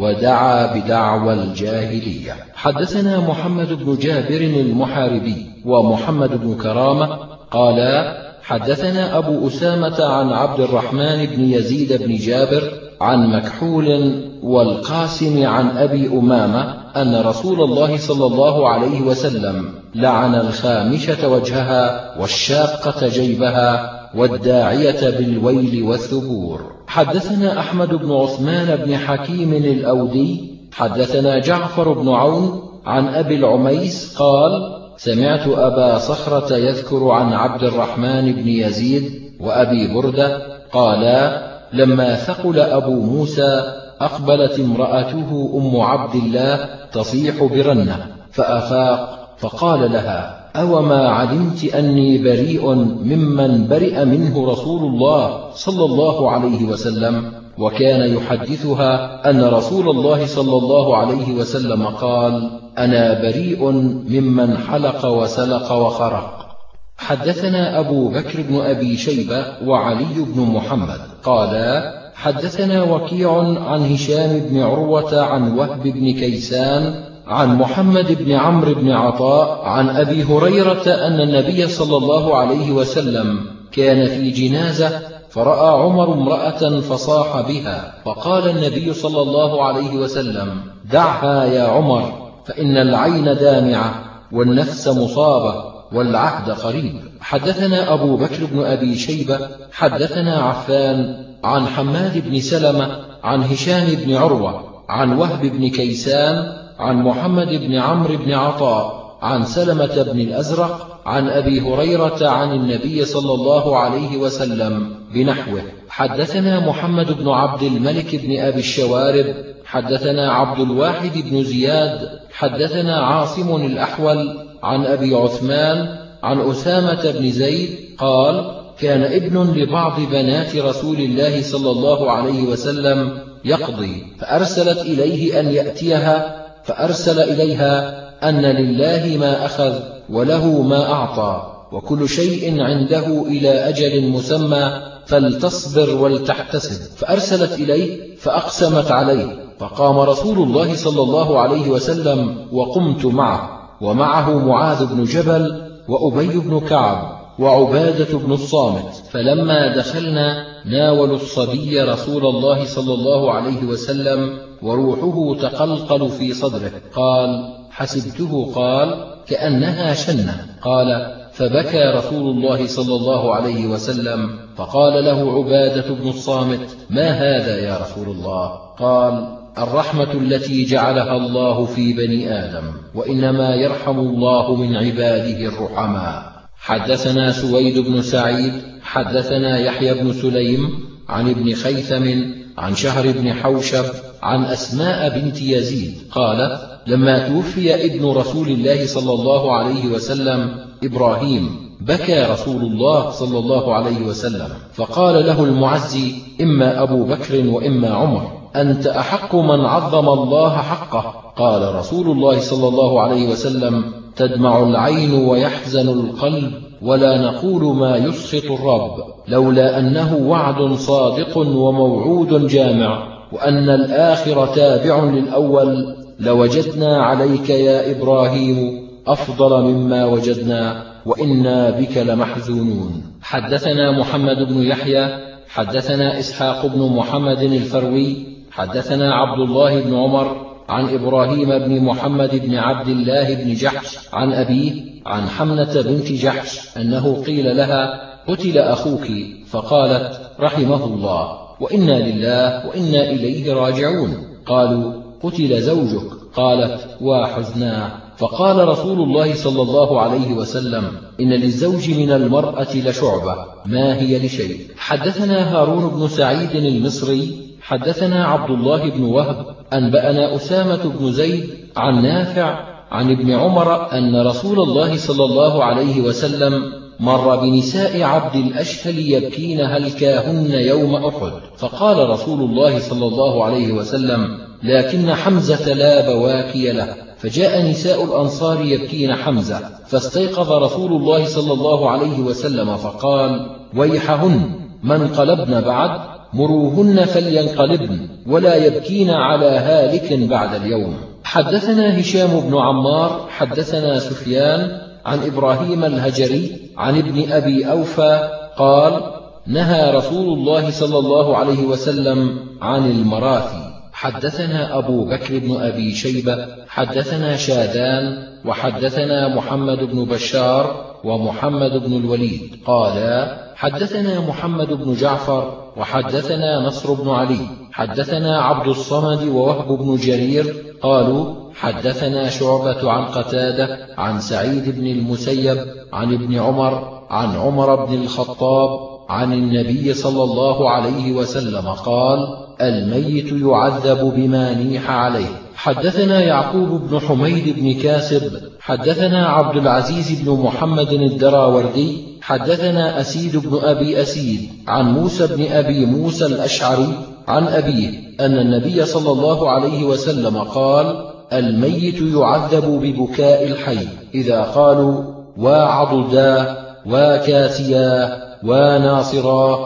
ودعا بدعوى الجاهلية. حدثنا محمد بن جابر المحاربي ومحمد بن كرامة قالا: حدثنا أبو أسامة عن عبد الرحمن بن يزيد بن جابر عن مكحول والقاسم عن أبي أمامة أن رسول الله صلى الله عليه وسلم لعن الخامشة وجهها والشاقة جيبها والداعية بالويل والثبور. حدثنا أحمد بن عثمان بن حكيم الأودي حدثنا جعفر بن عون عن أبي العميس قال: سمعت أبا صخرة يذكر عن عبد الرحمن بن يزيد وأبي بردة قالا: لما ثقل أبو موسى أقبلت امرأته أم عبد الله تصيح برنة فأفاق فقال لها: أوما علمت أني بريء ممن برئ منه رسول الله صلى الله عليه وسلم؟ وكان يحدثها أن رسول الله صلى الله عليه وسلم قال: أنا بريء ممن حلق وسلق وخرق. حدثنا أبو بكر بن أبي شيبة وعلي بن محمد قالا: حدثنا وكيع عن هشام بن عروة عن وهب بن كيسان عن محمد بن عمرو بن عطاء عن أبي هريرة أن النبي صلى الله عليه وسلم كان في جنازة فرأى عمر امرأة فصاح بها، فقال النبي صلى الله عليه وسلم: دعها يا عمر، فإن العين دامعة والنفس مصابة والعهد قريب. حدثنا أبو بكر بن أبي شيبة حدثنا عفان عن حماد بن سلمة عن هشام بن عروة عن وهب بن كيسان عن محمد بن عمرو بن عطاء عن سلمة بن الأزرق عن أبي هريرة عن النبي صلى الله عليه وسلم بنحوه. حدثنا محمد بن عبد الملك بن أبي الشوارب حدثنا عبد الواحد بن زياد حدثنا عاصم الأحول عن أبي عثمان عن أسامة بن زيد قال: كان ابن لبعض بنات رسول الله صلى الله عليه وسلم يقضي، فأرسلت إليه أن يأتيها، فأرسل إليها أن لله ما أخذ وله ما أعطى، وكل شيء عنده إلى أجل مسمى، فلتصبر ولتحتسب. فأرسلت إليه فأقسمت عليه، فقام رسول الله صلى الله عليه وسلم وقمت معه، ومعه معاذ بن جبل وأبي بن كعب وعبادة بن الصامت. فلما دخلنا ناولوا الصبي رسول الله صلى الله عليه وسلم وروحه تقلقل في صدره. قال: حسبته قال: كأنها شنة. قال: فبكى رسول الله صلى الله عليه وسلم، فقال له عبادة بن الصامت: ما هذا يا رسول الله؟ قال: الرحمة التي جعلها الله في بني آدم، وإنما يرحم الله من عباده الرحماء. حدثنا سويد بن سعيد حدثنا يحيى بن سليم عن ابن خيثم عن شهر بن حوشب عن أسماء بنت يزيد قالت: لما توفي ابن رسول الله صلى الله عليه وسلم إبراهيم بكى رسول الله صلى الله عليه وسلم، فقال له المعزي: إما أبو بكر وإما عمر، أنت أحق من عظم الله حقه. قال رسول الله صلى الله عليه وسلم: تدمع العين ويحزن القلب، ولا نقول ما يسخط الرب، لولا أنه وعد صادق وموعود جامع، وأن الآخر تابع للأول، لوجدنا عليك يا إبراهيم أفضل مما وجدنا، وإنا بك لمحزونون. حدثنا محمد بن يحيى حدثنا إسحاق بن محمد الفروي حدثنا عبد الله بن عمر عن إبراهيم بن محمد بن عبد الله بن جحش عن أبيه عن حمنة بنت جحش أنه قيل لها: قتل أخوك، فقالت: رحمه الله، وإنا لله وإنا إليه راجعون. قالوا: قتل زوجك، قالت: وحزناه. فقال رسول الله صلى الله عليه وسلم: إن للزوج من المرأة لشعبة، ما هي لشيء. حدثنا هارون بن سعيد المصري حدثنا عبد الله بن وهب أنبأنا أسامة بن زيد عن نافع عن ابن عمر أن رسول الله صلى الله عليه وسلم مر بنساء عبد الأشهل يبكين هلكاهن يوم أحد، فقال رسول الله صلى الله عليه وسلم: لكن حمزة لا بواكي له. فجاء نساء الأنصار يبكين حمزة، فاستيقظ رسول الله صلى الله عليه وسلم فقال: ويحهن، ما انقلبن بعد، مروهن فلينقلبن، ولا يبكين على هالك بعد اليوم. حدثنا هشام بن عمار حدثنا سفيان عن إبراهيم الهجري عن ابن أبي أوفى قال: نهى رسول الله صلى الله عليه وسلم عن المراثي. حدثنا أبو بكر بن أبي شيبة حدثنا شاذان وحدثنا محمد بن بشار ومحمد بن الوليد قالا: حدثنا محمد بن جعفر وحدثنا نصر بن علي حدثنا عبد الصمد ووهب بن جرير قالوا: حدثنا شعبة عن قتادة عن سعيد بن المسيب عن ابن عمر عن عمر بن الخطاب عن النبي صلى الله عليه وسلم قال: الميت يعذب بما نيح عليه. حدثنا يعقوب بن حميد بن كاسب حدثنا عبد العزيز بن محمد الدراوردي حدثنا أسيد بن أبي أسيد عن موسى بن أبي موسى الأشعري عن أبيه أن النبي صلى الله عليه وسلم قال: الميت يعذب ببكاء الحي إذا قالوا وعضدا وكاسيا وناصرا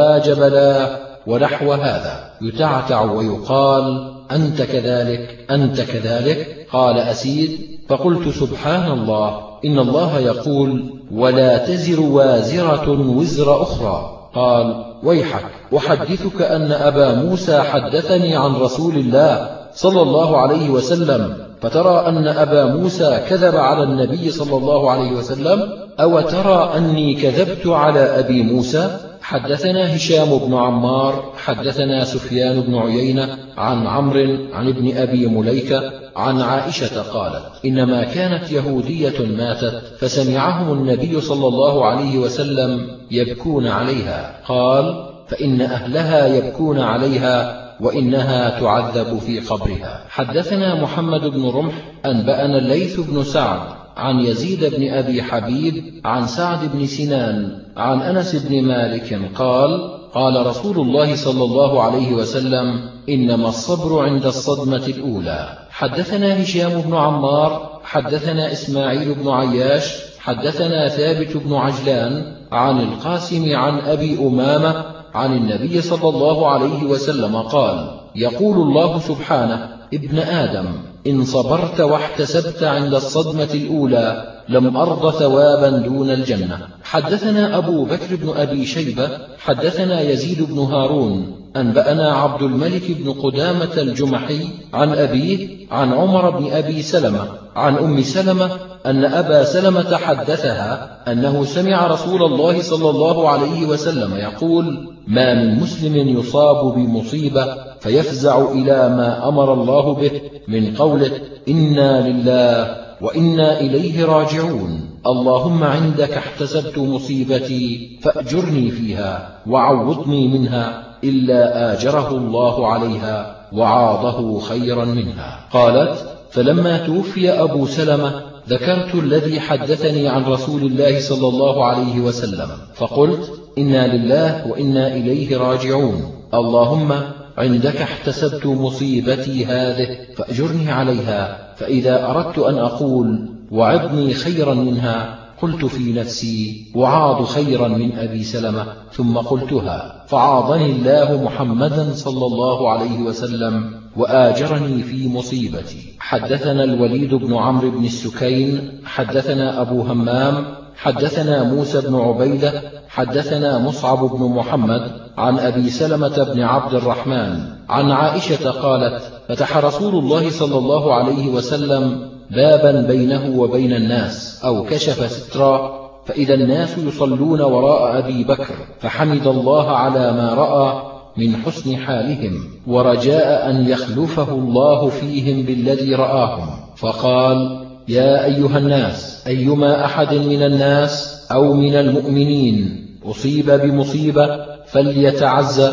وجبلا ونحو هذا، يتعتع ويقال: أنت كذلك أنت كذلك. قال أسيد: فقلت: سبحان الله، إن الله يقول: ولا تزر وازرة وزر أخرى. قال: ويحك، أحدثك أن أبا موسى حدثني عن رسول الله صلى الله عليه وسلم، فترى أن أبا موسى كذب على النبي صلى الله عليه وسلم؟ أو ترى أني كذبت على أبي موسى؟ حدثنا هشام بن عمار حدثنا سفيان بن عيينة عن عمرو عن ابن أبي مليكة عن عائشة قالت: إنما كانت يهودية ماتت فسمعهم النبي صلى الله عليه وسلم يبكون عليها، قال: فإن أهلها يبكون عليها وإنها تعذب في قبرها. حدثنا محمد بن رمح أنبأنا الليث بن سعد عن يزيد بن أبي حبيب عن سعد بن سنان عن أنس بن مالك قال: قال رسول الله صلى الله عليه وسلم: إنما الصبر عند الصدمة الأولى. حدثنا هشام بن عمار حدثنا إسماعيل بن عياش حدثنا ثابت بن عجلان عن القاسم عن أبي أمامة عن النبي صلى الله عليه وسلم قال: يقول الله سبحانه: ابن آدم، إن صبرت واحتسبت عند الصدمة الأولى لم أرض ثوابا دون الجنة. حدثنا أبو بكر بن أبي شيبة حدثنا يزيد بن هارون أنبأنا عبد الملك بن قدامة الجمحي عن أبيه عن عمر بن أبي سلمة عن أم سلمة أن أبا سلمة حدثها أنه سمع رسول الله صلى الله عليه وسلم يقول: ما من مسلم يصاب بمصيبة فيفزع إلى ما أمر الله به من قوله: إنا لله وإنا إليه راجعون، اللهم عندك احتسبت مصيبتي فأجرني فيها وعوضني منها، إلا آجره الله عليها وعاضه خيرا منها. قالت: فلما توفي أبو سلمة ذكرت الذي حدثني عن رسول الله صلى الله عليه وسلم، فقلت: إنا لله وإنا إليه راجعون، اللهم عندك احتسبت مصيبتي هذه فأجرني عليها، فإذا أردت أن أقول وعظني خيرا منها قلت في نفسي وعاض خيرا من أبي سلمة، ثم قلتها فعاضني الله محمدا صلى الله عليه وسلم وآجرني في مصيبتي. حدثنا الوليد بن عمرو بن السكين حدثنا أبو همام حدثنا موسى بن عبيدة حدثنا مصعب بن محمد عن أبي سلمة بن عبد الرحمن عن عائشة قالت: فتح رسول الله صلى الله عليه وسلم بابا بينه وبين الناس أو كشف سترا، فإذا الناس يصلون وراء أبي بكر، فحمد الله على ما رأى من حسن حالهم ورجاء أن يخلفه الله فيهم بالذي رآهم، فقال: يا أيها الناس، أيما أحد من الناس أو من المؤمنين أصيب بمصيبة فليتعزى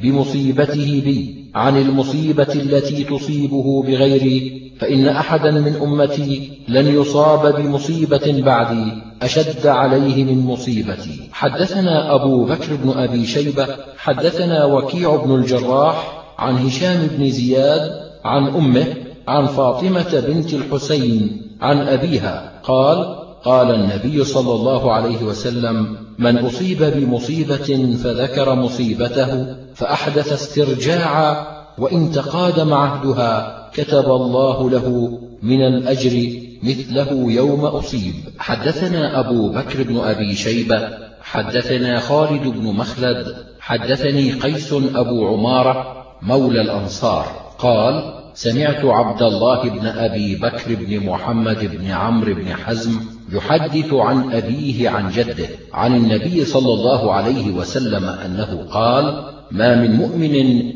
بمصيبته بي عن المصيبة التي تصيبه بغيري، فإن أحدا من أمتي لن يصاب بمصيبة بعدي أشد عليه من مصيبتي. حدثنا أبو بكر بن أبي شيبة حدثنا وكيع بن الجراح عن هشام بن زياد عن أمه عن فاطمة بنت الحسين عن أبيها قال: قال النبي صلى الله عليه وسلم: من أصيب بمصيبة فذكر مصيبته فأحدث استرجاعا وإن تقادم عهدها كتب الله له من الأجر مثله يوم أصيب. حدثنا أبو بكر بن أبي شيبة حدثنا خالد بن مخلد حدثني قيس أبو عمارة مولى الأنصار قال: سمعت عبد الله بن أبي بكر بن محمد بن عمرو بن حزم يحدث عن أبيه عن جده عن النبي صلى الله عليه وسلم أنه قال: ما من مؤمن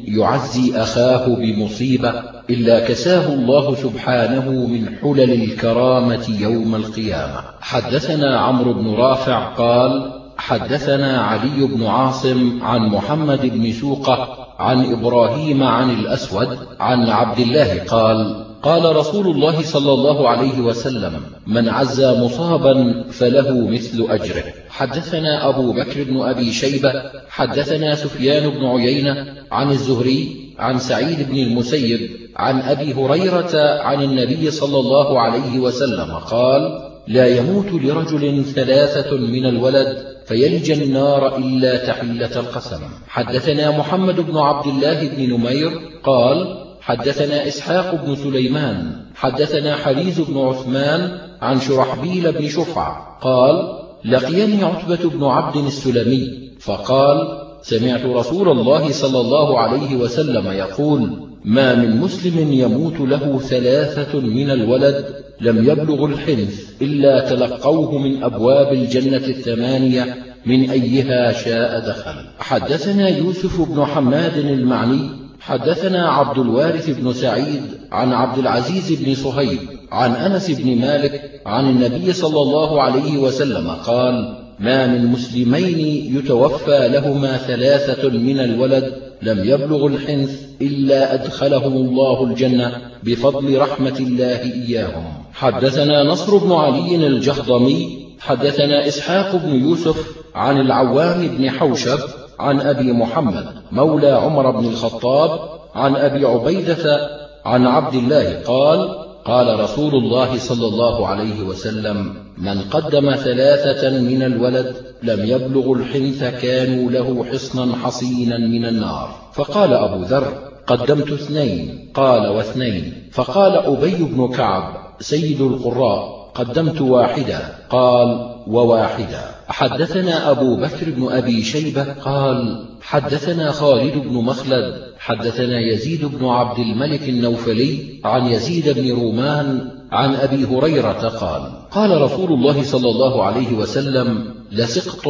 يعزي أخاه بمصيبة إلا كساه الله سبحانه من حلل الكرامة يوم القيامة. حدثنا عمرو بن رافع قال: حدثنا علي بن عاصم عن محمد بن سوقة عن إبراهيم عن الأسود عن عبد الله قال: قال رسول الله صلى الله عليه وسلم: من عزى مصابا فله مثل أجره. حدثنا أبو بكر بن أبي شيبة حدثنا سفيان بن عيينة عن الزهري عن سعيد بن المسيب عن أبي هريرة عن النبي صلى الله عليه وسلم قال: لا يموت لرجل 3 من الولد فيلج النار إلا تحلة القسم. حدثنا محمد بن عبد الله بن نمير قال: حدثنا إسحاق بن سليمان حدثنا حريز بن عثمان عن شرحبيل بن شفع قال: لقيني عتبة بن عبد السلمي فقال: سمعت رسول الله صلى الله عليه وسلم يقول: ما من مسلم يموت له 3 من الولد لم يبلغ الحنث إلا تلقوه من أبواب الجنة 8 من أيها شاء دخل. حدثنا يوسف بن حماد المعني حدثنا عبد الوارث بن سعيد عن عبد العزيز بن صهيب عن أنس بن مالك عن النبي صلى الله عليه وسلم قال: ما من مسلمين يتوفى لهما 3 من الولد لم يبلغ الحنث إلا أدخلهم الله الجنة بفضل رحمة الله إياهم. حدثنا نصر بن علي الجهضمي حدثنا إسحاق بن يوسف عن العوام بن حوشب عن أبي محمد مولى عمر بن الخطاب عن أبي عبيدة عن عبد الله قال: قال رسول الله صلى الله عليه وسلم: من قدم 3 من الولد لم يبلغ الحنث كانوا له حصنا حصينا من النار. فقال أبو ذر: قدمت 2. قال: و2. فقال أبي بن كعب سيد القراء: قدمت 1. قال: و1. حدثنا أبو بكر بن أبي شيبة قال: حدثنا خالد بن مخلد حدثنا يزيد بن عبد الملك النوفلي عن يزيد بن رومان عن أبي هريرة قال: قال رسول الله صلى الله عليه وسلم: لسقط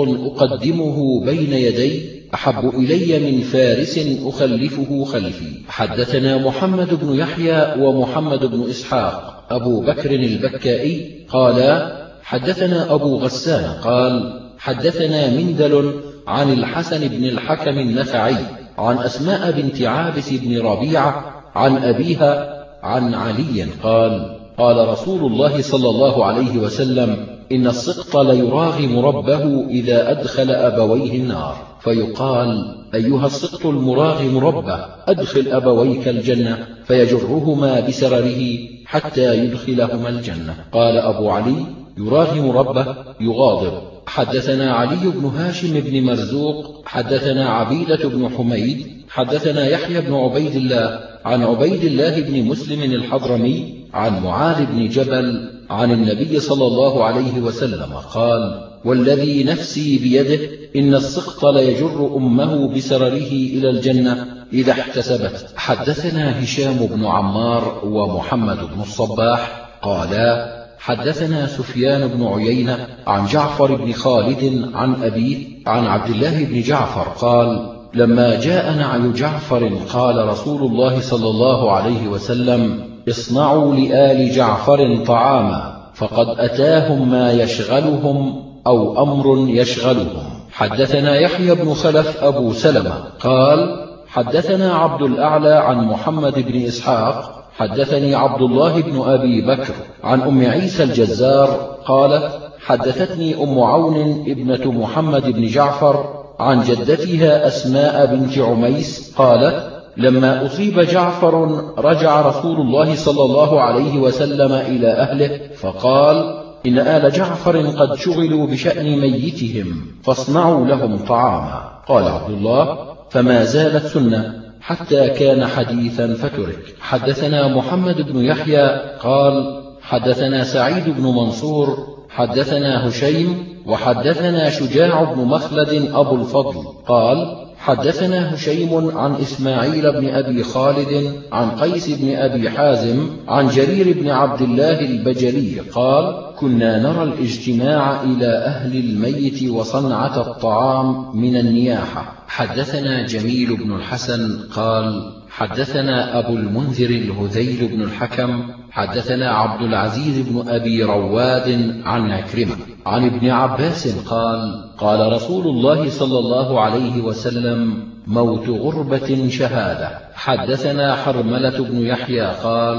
أقدمه بين يدي أحب إلي من فارس أخلفه خلفي. حدثنا محمد بن يحيى ومحمد بن إسحاق أبو بكر البكائي قال: حدثنا أبو غسان قال: حدثنا مندل عن الحسن بن الحكم النخعي عن أسماء بنت عابس بن ربيعة عن أبيها عن علي قال: قال رسول الله صلى الله عليه وسلم: إن السقط ليراغم ربه إذا أدخل أبويه النار، فيقال: أيها السقط المراغم ربه أدخل أبويك الجنة، فيجرهما بسرره حتى يدخلهما الجنة. قال أبو علي: يراغم ربه يغاضب. حدثنا علي بن هاشم بن مرزوق حدثنا عبيدة بن حميد حدثنا يحيى بن عبيد الله عن عبيد الله بن مسلم الحضرمي عن معاذ بن جبل عن النبي صلى الله عليه وسلم قال: والذي نفسي بيده إن السقط ليجر أمه بسرره إلى الجنة إذا احتسبت. حدثنا هشام بن عمار ومحمد بن الصباح قالا: حدثنا سفيان بن عيينة عن جعفر بن خالد عن أبيه عن عبد الله بن جعفر قال: لما جاء نعي جعفر قال رسول الله صلى الله عليه وسلم: اصنعوا لآل جعفر طعاما، فقد أتاهم ما يشغلهم أو أمر يشغلهم. حدثنا يحيى بن خلف أبو سلمة قال: حدثنا عبد الأعلى عن محمد بن إسحاق حدثني عبد الله بن أبي بكر عن أم عيسى الجزار قالت: حدثتني أم عون ابنة محمد بن جعفر عن جدتها أسماء بنت عميس قالت: لما أصيب جعفر رجع رسول الله صلى الله عليه وسلم إلى أهله فقال: إن آل جعفر قد شغلوا بشأن ميتهم فاصنعوا لهم طعاما. قال عبد الله: فما زالت سنة حتى كان حديثا فترك. حدثنا محمد بن يحيى قال: حدثنا سعيد بن منصور حدثنا هشيم وحدثنا شجاع بن مخلد أبو الفضل قال: حدثنا هشيم عن إسماعيل بن أبي خالد عن قيس بن أبي حازم عن جرير بن عبد الله البجلي قال: كنا نرى الاجتماع إلى أهل الميت وصنعة الطعام من النياحة. حدثنا جميل بن الحسن قال: حدثنا أبو المنذر الهذيل بن الحكم حدثنا عبد العزيز بن أبي رواد عن عكرمة عن ابن عباس قال: قال رسول الله صلى الله عليه وسلم: موت غربة شهادة. حدثنا حرملة بن يحيى قال: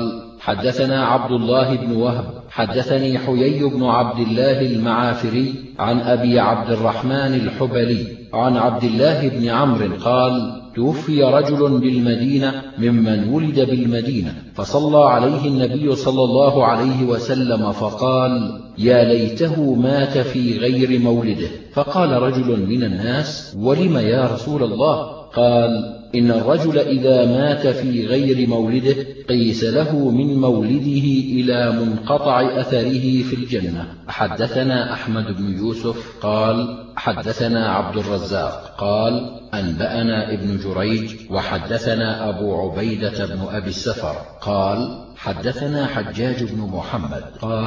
حدثنا عبد الله بن وهب حدثني حيي بن عبد الله المعافري عن أبي عبد الرحمن الحبلي عن عبد الله بن عمرو قال: توفي رجل بالمدينة ممن ولد بالمدينة، فصلى عليه النبي صلى الله عليه وسلم فقال: يا ليته مات في غير مولده. فقال رجل من الناس: ولم يا رسول الله؟ قال: إن الرجل إذا مات في غير مولده قيس له من مولده إلى منقطع أثره في الجنة. حدثنا أحمد بن يوسف قال: حدثنا عبد الرزاق قال: أنبأنا ابن جريج وحدثنا أبو عبيدة بن أبي السفر قال: حدثنا حجاج بن محمد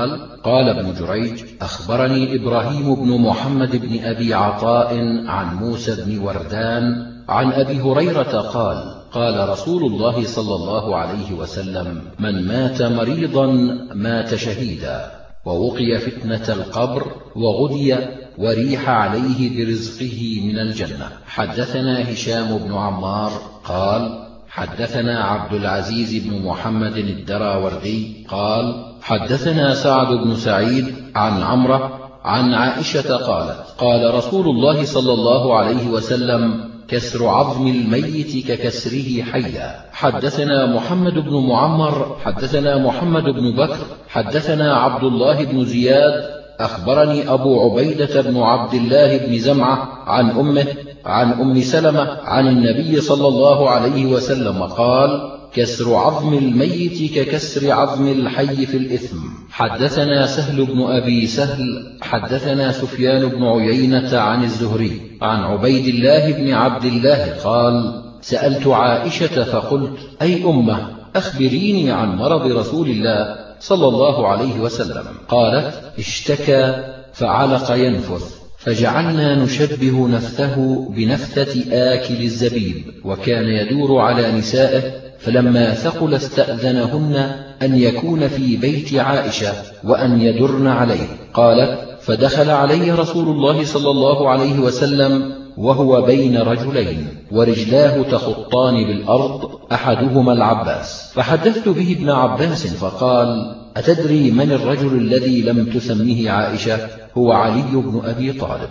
قال ابن جريج: أخبرني إبراهيم بن محمد بن أبي عطاء عن موسى بن وردان عن أبي هريرة قال: قال رسول الله صلى الله عليه وسلم: من مات مريضا مات شهيدا، ووقي فتنة القبر، وغدي وريح عليه برزقه من الجنة. حدثنا هشام بن عمار قال: حدثنا عبد العزيز بن محمد الدراوردي قال: حدثنا سعد بن سعيد عن عمرة عن عائشة قالت: قال رسول الله صلى الله عليه وسلم: كسر عظم الميت ككسره حيا. حدثنا محمد بن معمر حدثنا محمد بن بكر حدثنا عبد الله بن زياد أخبرني أبو عبيدة بن عبد الله بن زمعة عن أمه عن أم سلمة عن النبي صلى الله عليه وسلم قال: كسر عظم الميت ككسر عظم الحي في الإثم. حدثنا سهل بن أبي سهل حدثنا سفيان بن عيينة عن الزهري عن عبيد الله بن عبد الله قال: سألت عائشة فقلت: أي أمه، أخبريني عن مرض رسول الله صلى الله عليه وسلم. قالت: اشتكى فعلق ينفث، فجعلنا نشبه نفثه بنفثة آكل الزبيب، وكان يدور على نسائه، فلما ثقل استأذنهن أن يكون في بيت عائشة وأن يدرن عليه. قالت: فدخل علي رسول الله صلى الله عليه وسلم وهو بين رجلين ورجلاه تخطان بالأرض، أحدهما العباس، فحدثت به ابن عباس فقال: أتدري من الرجل الذي لم تسمه عائشة؟ هو علي بن أبي طالب.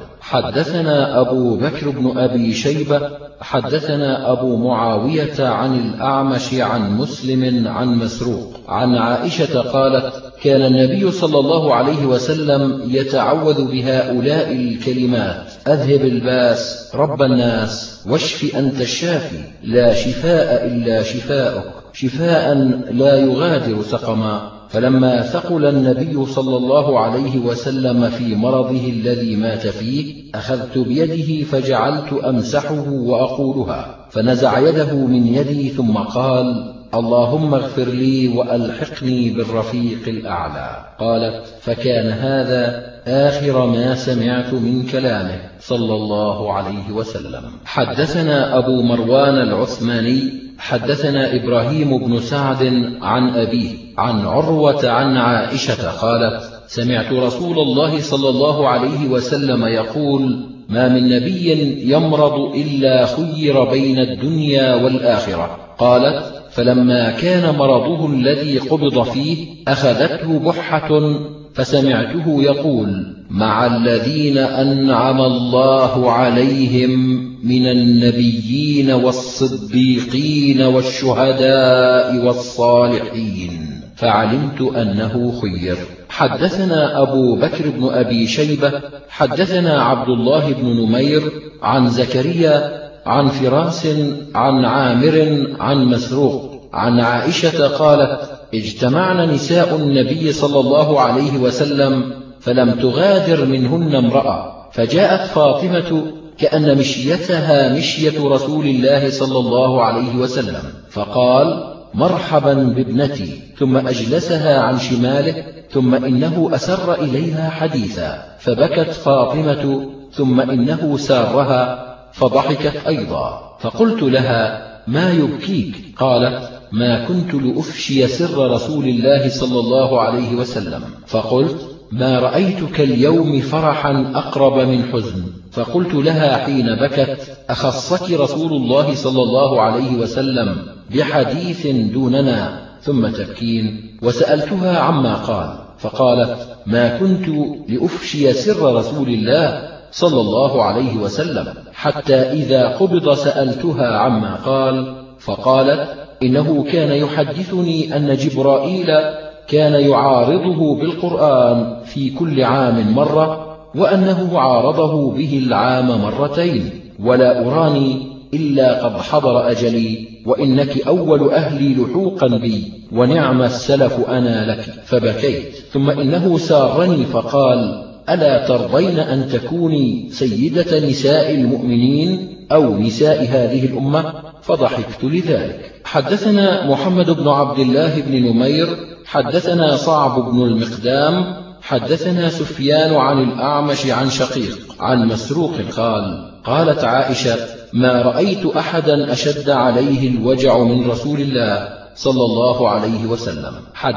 حدثنا أبو بكر بن أبي شيبة حدثنا أبو معاوية عن الأعمش عن مسلم عن مسروق عن عائشة قالت: كان النبي صلى الله عليه وسلم يتعوذ بهؤلاء الكلمات: أذهب الباس، رب الناس، واشف أنت الشافي، لا شفاء إلا شفاؤك، شفاء لا يغادر سقما. فلما ثقل النبي صلى الله عليه وسلم في مرضه الذي مات فيه، أخذت بيده فجعلت أمسحه وأقولها، فنزع يده من يدي ثم قال: اللهم اغفر لي وألحقني بالرفيق الأعلى. قالت: فكان هذا آخر ما سمعت من كلامه صلى الله عليه وسلم. حدثنا أبو مروان العثماني حدثنا إبراهيم بن سعد عن أبيه عن عروة عن عائشة قالت: سمعت رسول الله صلى الله عليه وسلم يقول: ما من نبي يمرض إلا خير بين الدنيا والآخرة. قالت: فلما كان مرضه الذي قبض فيه أخذته بحة، فسمعته يقول: مع الذين أنعم الله عليهم من النبيين والصديقين والشهداء والصالحين، فعلمت أنه خير. حدثنا أبو بكر بن أبي شيبة حدثنا عبد الله بن نمير عن زكريا عن فراس عن عامر عن مسروق عن عائشة قالت: اجتمعن نساء النبي صلى الله عليه وسلم فلم تغادر منهن امرأة، فجاءت فاطمة كأن مشيتها مشية رسول الله صلى الله عليه وسلم، فقال: مرحبا بابنتي، ثم أجلسها عن شماله، ثم إنه أسر إليها حديثا، فبكت فاطمة، ثم إنه سارها فضحكت أيضا، فقلت لها: ما يبكيك؟ قالت: ما كنت لأفشي سر رسول الله صلى الله عليه وسلم. فقلت: ما رأيتك اليوم فرحا أقرب من حزن. فقلت لها حين بكت: أخصك رسول الله صلى الله عليه وسلم بحديث دوننا، ثم تبكين، وسألتها عما قال فقالت: ما كنت لأفشي سر رسول الله صلى الله عليه وسلم، حتى إذا قبض سألتها عما قال فقالت: إنه كان يحدثني أن جبرائيل كان يعارضه بالقرآن في كل عام مرة، وأنه عارضه به العام مرتين، ولا أراني إلا قد حضر أجلي، وإنك أول أهلي لحوقا بي، ونعم السلف أنا لك. فبكيت. ثم إنه سارني فقال: ألا ترضين أن تكوني سيدة نساء المؤمنين أو نساء هذه الأمة؟ فضحكت لذلك. حدثنا محمد بن عبد الله بن نمير حدثنا صعب بن المقدام حدثنا سفيان عن الأعمش عن شقيق عن مسروق قال: قالت عائشة: ما رأيت أحدا أشد عليه الوجع من رسول الله صلى الله عليه وسلم.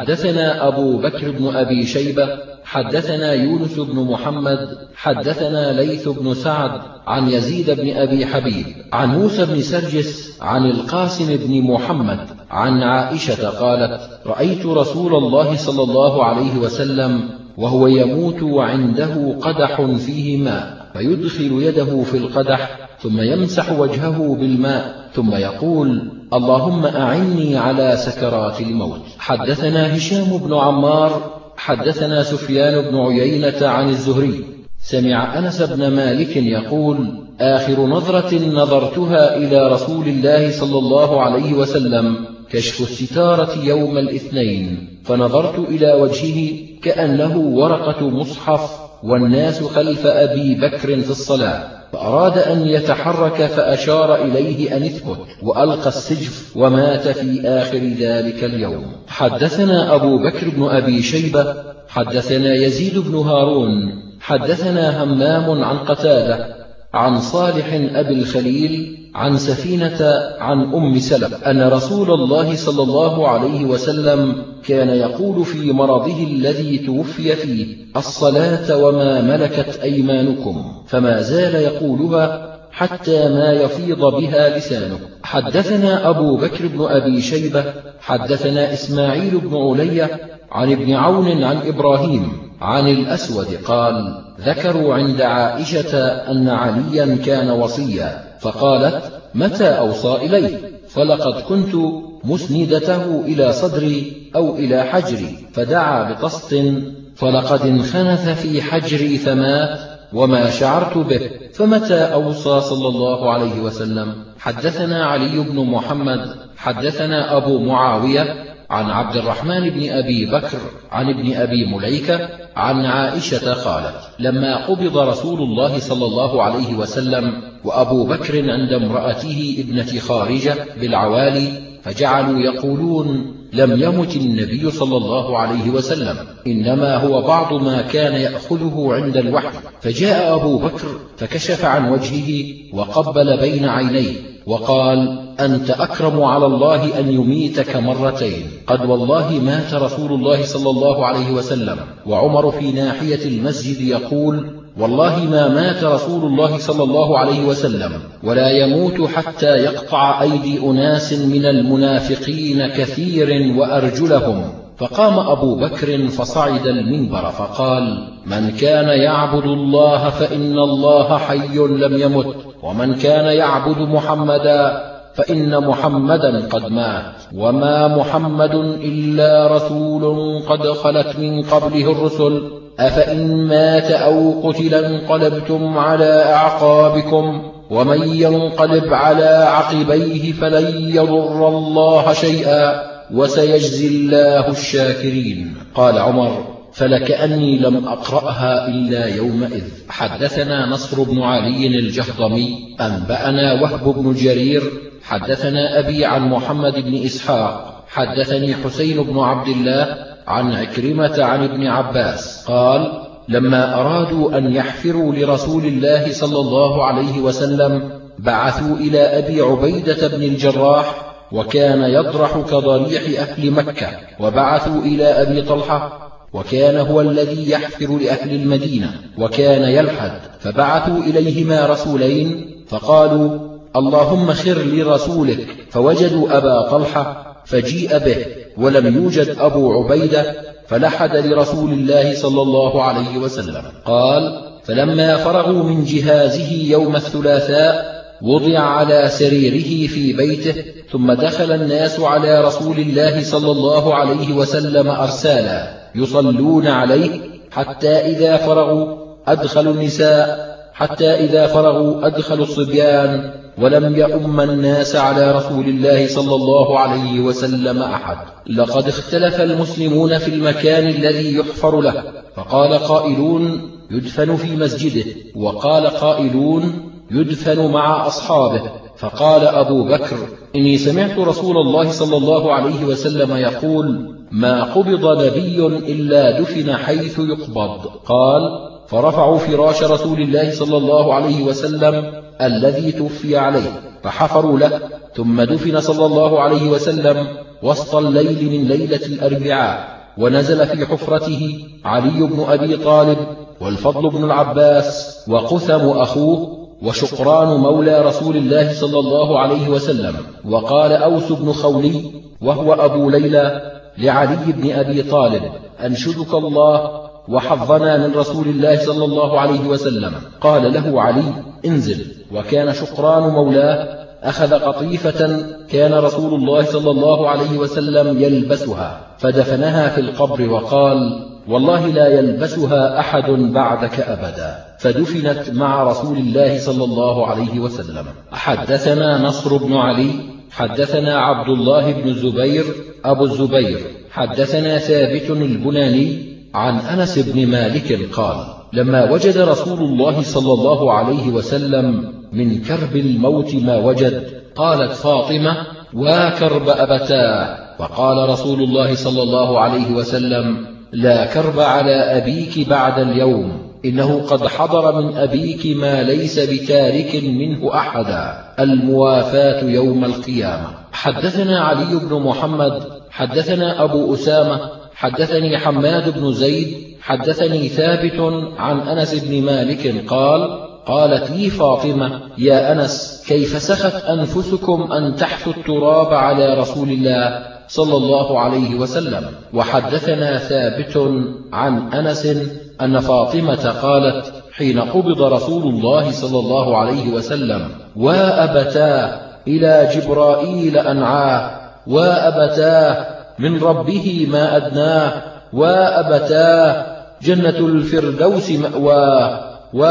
حدثنا أبو بكر بن أبي شيبة حدثنا يونس بن محمد حدثنا ليث بن سعد عن يزيد بن أبي حبيب عن موسى بن سرجس عن القاسم بن محمد عن عائشة قالت: رأيت رسول الله صلى الله عليه وسلم وهو يموت وعنده قدح فيه ماء، فيدخل يده في القدح ثم يمسح وجهه بالماء ثم يقول: اللهم أعني على سكرات الموت. حدثنا هشام بن عمار حدثنا سفيان بن عيينة عن الزهري سمع أنس بن مالك يقول: آخر نظرة نظرتها إلى رسول الله صلى الله عليه وسلم كشف الستارة يوم الاثنين، فنظرت إلى وجهه كأنه ورقة مصحف والناس خلف أبي بكر في الصلاة، فأراد أن يتحرك فأشار إليه أن اثبت، وألقى السجف ومات في آخر ذلك اليوم. حدثنا أبو بكر بن أبي شيبة حدثنا يزيد بن هارون حدثنا همام عن قتادة عن صالح أبي الخليل عن سفينة عن أم سلمة أن رسول الله صلى الله عليه وسلم كان يقول في مرضه الذي توفي فيه: الصلاة وما ملكت أيمانكم، فما زال يقولها حتى ما يفيض بها لسانه. حدثنا أبو بكر بن أبي شيبة حدثنا إسماعيل بن علي عن ابن عون عن إبراهيم عن الأسود قال: ذكروا عند عائشة أن عليا كان وصيا، فقالت: متى أوصى إليه؟ فلقد كنت مسندته إلى صدري أو إلى حجري، فدعا بطست فلقد انخنث في حجري فمات وما شعرت به، فمتى أوصى صلى الله عليه وسلم؟ حدثنا علي بن محمد حدثنا أبو معاوية عن عبد الرحمن بن أبي بكر عن ابن أبي مليكة عن عائشة قالت: لما قبض رسول الله صلى الله عليه وسلم وأبو بكر عند امرأته ابنة خارجة بالعوالي، فجعلوا يقولون: لم يمت النبي صلى الله عليه وسلم، إنما هو بعض ما كان يأخذه عند الوحي. فجاء أبو بكر فكشف عن وجهه وقبل بين عينيه وقال: أنت أكرم على الله أن يميتك مرتين، قد والله مات رسول الله صلى الله عليه وسلم. وعمر في ناحية المسجد يقول: والله ما مات رسول الله صلى الله عليه وسلم، ولا يموت حتى يقطع أيدي أناس من المنافقين كثير وأرجلهم. فقام أبو بكر فصعد المنبر فقال: من كان يعبد الله فإن الله حي لم يمت، ومن كان يعبد محمدا فإن محمدا قد مات، وما محمد إلا رسول قد خلت من قبله الرسل، أفإن مات أو قتل انقلبتم على أعقابكم، ومن ينقلب على عقبيه فلن يضر الله شيئا، وسيجزي الله الشاكرين. قال عمر: فلكأني لم أقرأها إلا يومئذ. حدثنا نصر بن علي الجهضمي أنبأنا وهب بن جرير حدثنا أبي عن محمد بن إسحاق حدثني حسين بن عبد الله عن عكرمة عن ابن عباس قال: لما أرادوا أن يحفروا لرسول الله صلى الله عليه وسلم بعثوا إلى أبي عبيدة بن الجراح، وكان يضرح كضريح أهل مكة، وبعثوا إلى أبي طلحة، وكان هو الذي يحفر لأهل المدينة، وكان يلحد، فبعثوا إليهما رسولين فقالوا: اللهم خر لرسولك، فوجدوا أبا طلحة فجيء به، ولم يوجد أبو عبيدة فلحد لرسول الله صلى الله عليه وسلم. قال: فلما فرغوا من جهازه يوم الثلاثاء وضع على سريره في بيته، ثم دخل الناس على رسول الله صلى الله عليه وسلم أرسالا يصلون عليه حتى إذا فرغوا أدخلوا الصبيان، ولم يؤم الناس على رسول الله صلى الله عليه وسلم أحد. لقد اختلف المسلمون في المكان الذي يحفر له، فقال قائلون: يدفن في مسجده، وقال قائلون: يدفن مع أصحابه. فقال أبو بكر: إني سمعت رسول الله صلى الله عليه وسلم يقول: ما قبض نبي إلا دفن حيث يقبض. قال: فرفعوا فراش رسول الله صلى الله عليه وسلم الذي توفي عليه فحفروا له، ثم دفن صلى الله عليه وسلم وسط الليل من ليلة الأربعاء، ونزل في حفرته علي بن أبي طالب والفضل بن العباس وقثم أخوه وشقران مولى رسول الله صلى الله عليه وسلم. وقال أوس بن خولي وهو أبو ليلى لعلي بن أبي طالب: أنشدك الله وحظنا من رسول الله صلى الله عليه وسلم. قال له علي: انزل. وكان شقران مولاه أخذ قطيفة كان رسول الله صلى الله عليه وسلم يلبسها فدفنها في القبر، وقال: والله لا يلبسها أحد بعدك أبدا، فدفنت مع رسول الله صلى الله عليه وسلم. حدثنا نصر بن علي حدثنا عبد الله بن الزبير أبو الزبير حدثنا ثابت البناني عن أنس بن مالك قال: لما وجد رسول الله صلى الله عليه وسلم من كرب الموت ما وجد، قالت فاطمة: وكرب أبتاه. وقال رسول الله صلى الله عليه وسلم: لا كرب على أبيك بعد اليوم، إنه قد حضر من أبيك ما ليس بتارك منه أحدا، الموافاة يوم القيامة. حدثنا علي بن محمد حدثنا أبو أسامة حدثني حماد بن زيد حدثني ثابت عن أنس بن مالك قال: قالت لي فاطمة: يا أنس، كيف سخت أنفسكم أن تحثوا التراب على رسول الله صلى الله عليه وسلم. وحدثنا ثابت عن أنس أن فاطمة قالت حين قبض رسول الله صلى الله عليه وسلم: وأبتاه إلى جبرائيل أنعاه، وأبتاه من ربه ما أدناه، وأبتاه جنة الفردوس مأواه،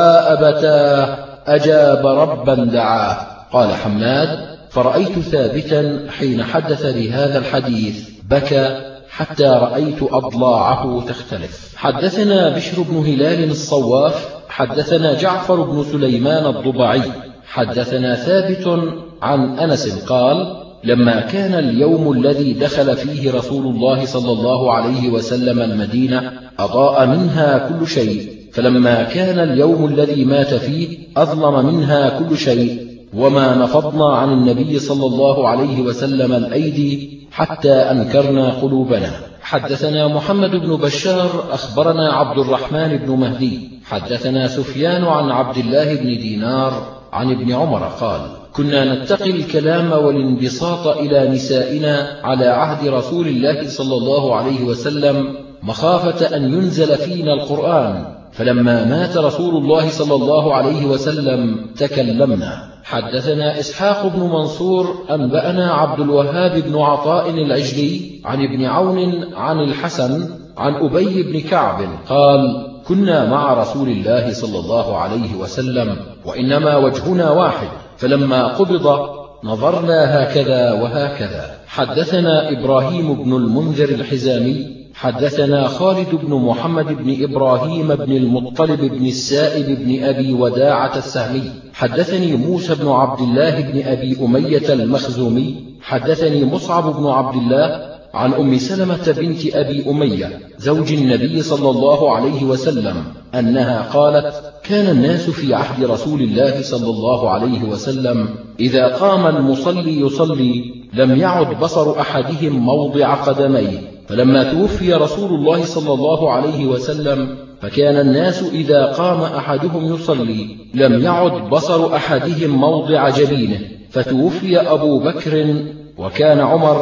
وأبتاه أجاب ربا دعاه. قال حماد: فرأيت ثابتا حين حدث بهذا الحديث بكى حتى رأيت أضلاعه تختلف. حدثنا بشر بن هلال الصواف حدثنا جعفر بن سليمان الضبعي حدثنا ثابت عن أنس قال: لما كان اليوم الذي دخل فيه رسول الله صلى الله عليه وسلم المدينة أضاء منها كل شيء، فلما كان اليوم الذي مات فيه أظلم منها كل شيء، وما نفضنا عن النبي صلى الله عليه وسلم الأيدي حتى أنكرنا قلوبنا. حدثنا محمد بن بشار أخبرنا عبد الرحمن بن مهدي حدثنا سفيان عن عبد الله بن دينار عن ابن عمر قال: كنا نتقي الكلام والانبساط إلى نسائنا على عهد رسول الله صلى الله عليه وسلم مخافة أن ينزل فينا القرآن، فلما مات رسول الله صلى الله عليه وسلم تكلمنا. حدثنا إسحاق بن منصور أنبأنا عبد الوهاب بن عطاء العجلي عن ابن عون عن الحسن عن أبي بن كعب قال: كنا مع رسول الله صلى الله عليه وسلم وإنما وجهنا واحد، فلما قبض نظرنا هكذا وهكذا. حدثنا إبراهيم بن المنذر الحزامي حدثنا خالد بن محمد بن إبراهيم بن المطلب بن السائب بن أبي وداعة السهمي حدثني موسى بن عبد الله بن أبي أمية المخزومي حدثني مصعب بن عبد الله عن أم سلمة بنت أبي أمية زوج النبي صلى الله عليه وسلم أنها قالت: كان الناس في عهد رسول الله صلى الله عليه وسلم إذا قام المصلي يصلي لم يعد بصر أحدهم موضع قدميه، فلما توفي رسول الله صلى الله عليه وسلم فكان الناس إذا قام أحدهم يصلي لم يعد بصر أحدهم موضع جبينه، فتوفي أبو بكر وكان عمر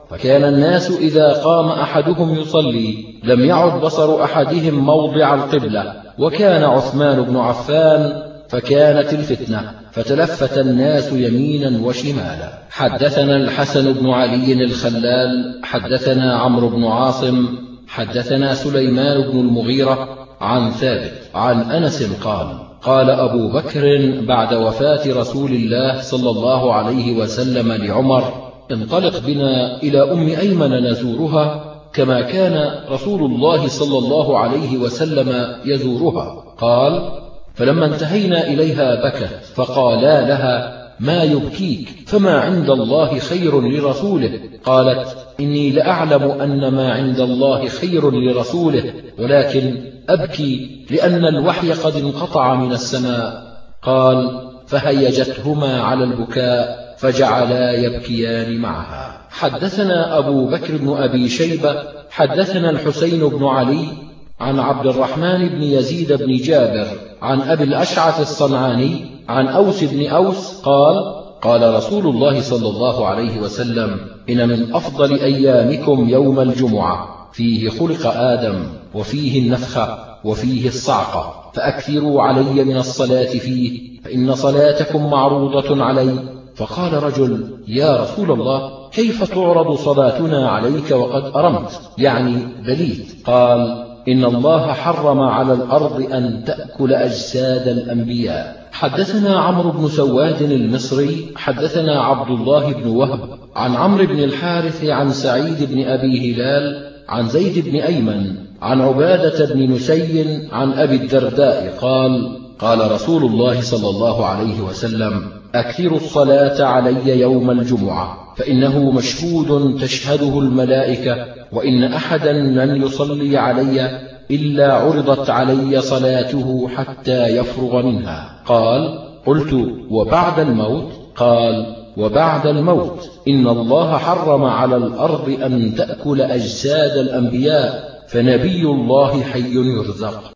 فكان الناس إذا قام أحدهم يصلي لم يعد بصر أحدهم موضع القبلة، وكان عثمان بن عفان فكانت الفتنة، فتلفت الناس يمينا وشمالا. حدثنا الحسن بن علي الخلال حدثنا عمرو بن عاصم حدثنا سليمان بن المغيرة عن ثابت عن أنس قال: قال أبو بكر بعد وفاة رسول الله صلى الله عليه وسلم لعمر: انطلق بنا إلى أم أيمن نزورها كما كان رسول الله صلى الله عليه وسلم يزورها. قال: فلما انتهينا إليها بكت، فقالا لها: ما يبكيك؟ فما عند الله خير لرسوله. قالت: إني لأعلم أن ما عند الله خير لرسوله، ولكن أبكي لأن الوحي قد انقطع من السماء. قال: فهيجتهما على البكاء فجعلا يبكيان معها. حدثنا أبو بكر بن أبي شيبة حدثنا الحسين بن علي عن عبد الرحمن بن يزيد بن جابر عن أبي الأشعث الصنعاني عن أوس بن أوس قال: قال رسول الله صلى الله عليه وسلم: إن من أفضل أيامكم يوم الجمعة، فيه خلق آدم، وفيه النفخة، وفيه الصعقة، فأكثروا علي من الصلاة فيه، فإن صلاتكم معروضة علي. فقال رجل: يا رسول الله، كيف تعرض صلاتنا عليك وقد أرمت، يعني بليت؟ قال: إن الله حرم على الأرض أن تأكل أجساد الأنبياء. حدثنا عمرو بن سواد المصري حدثنا عبد الله بن وهب عن عمرو بن الحارث عن سعيد بن أبي هلال عن زيد بن أيمن عن عبادة بن نسي عن أبي الدرداء قال: قال رسول الله صلى الله عليه وسلم: أكثروا الصلاة علي يوم الجمعة، فإنه مشهود تشهده الملائكة، وإن أحدا لن يصلي علي إلا عرضت علي صلاته حتى يفرغ منها. قال: قلت: وبعد الموت؟ قال: وبعد الموت إن الله حرم على الأرض أن تأكل أجساد الأنبياء، فنبي الله حي يرزق.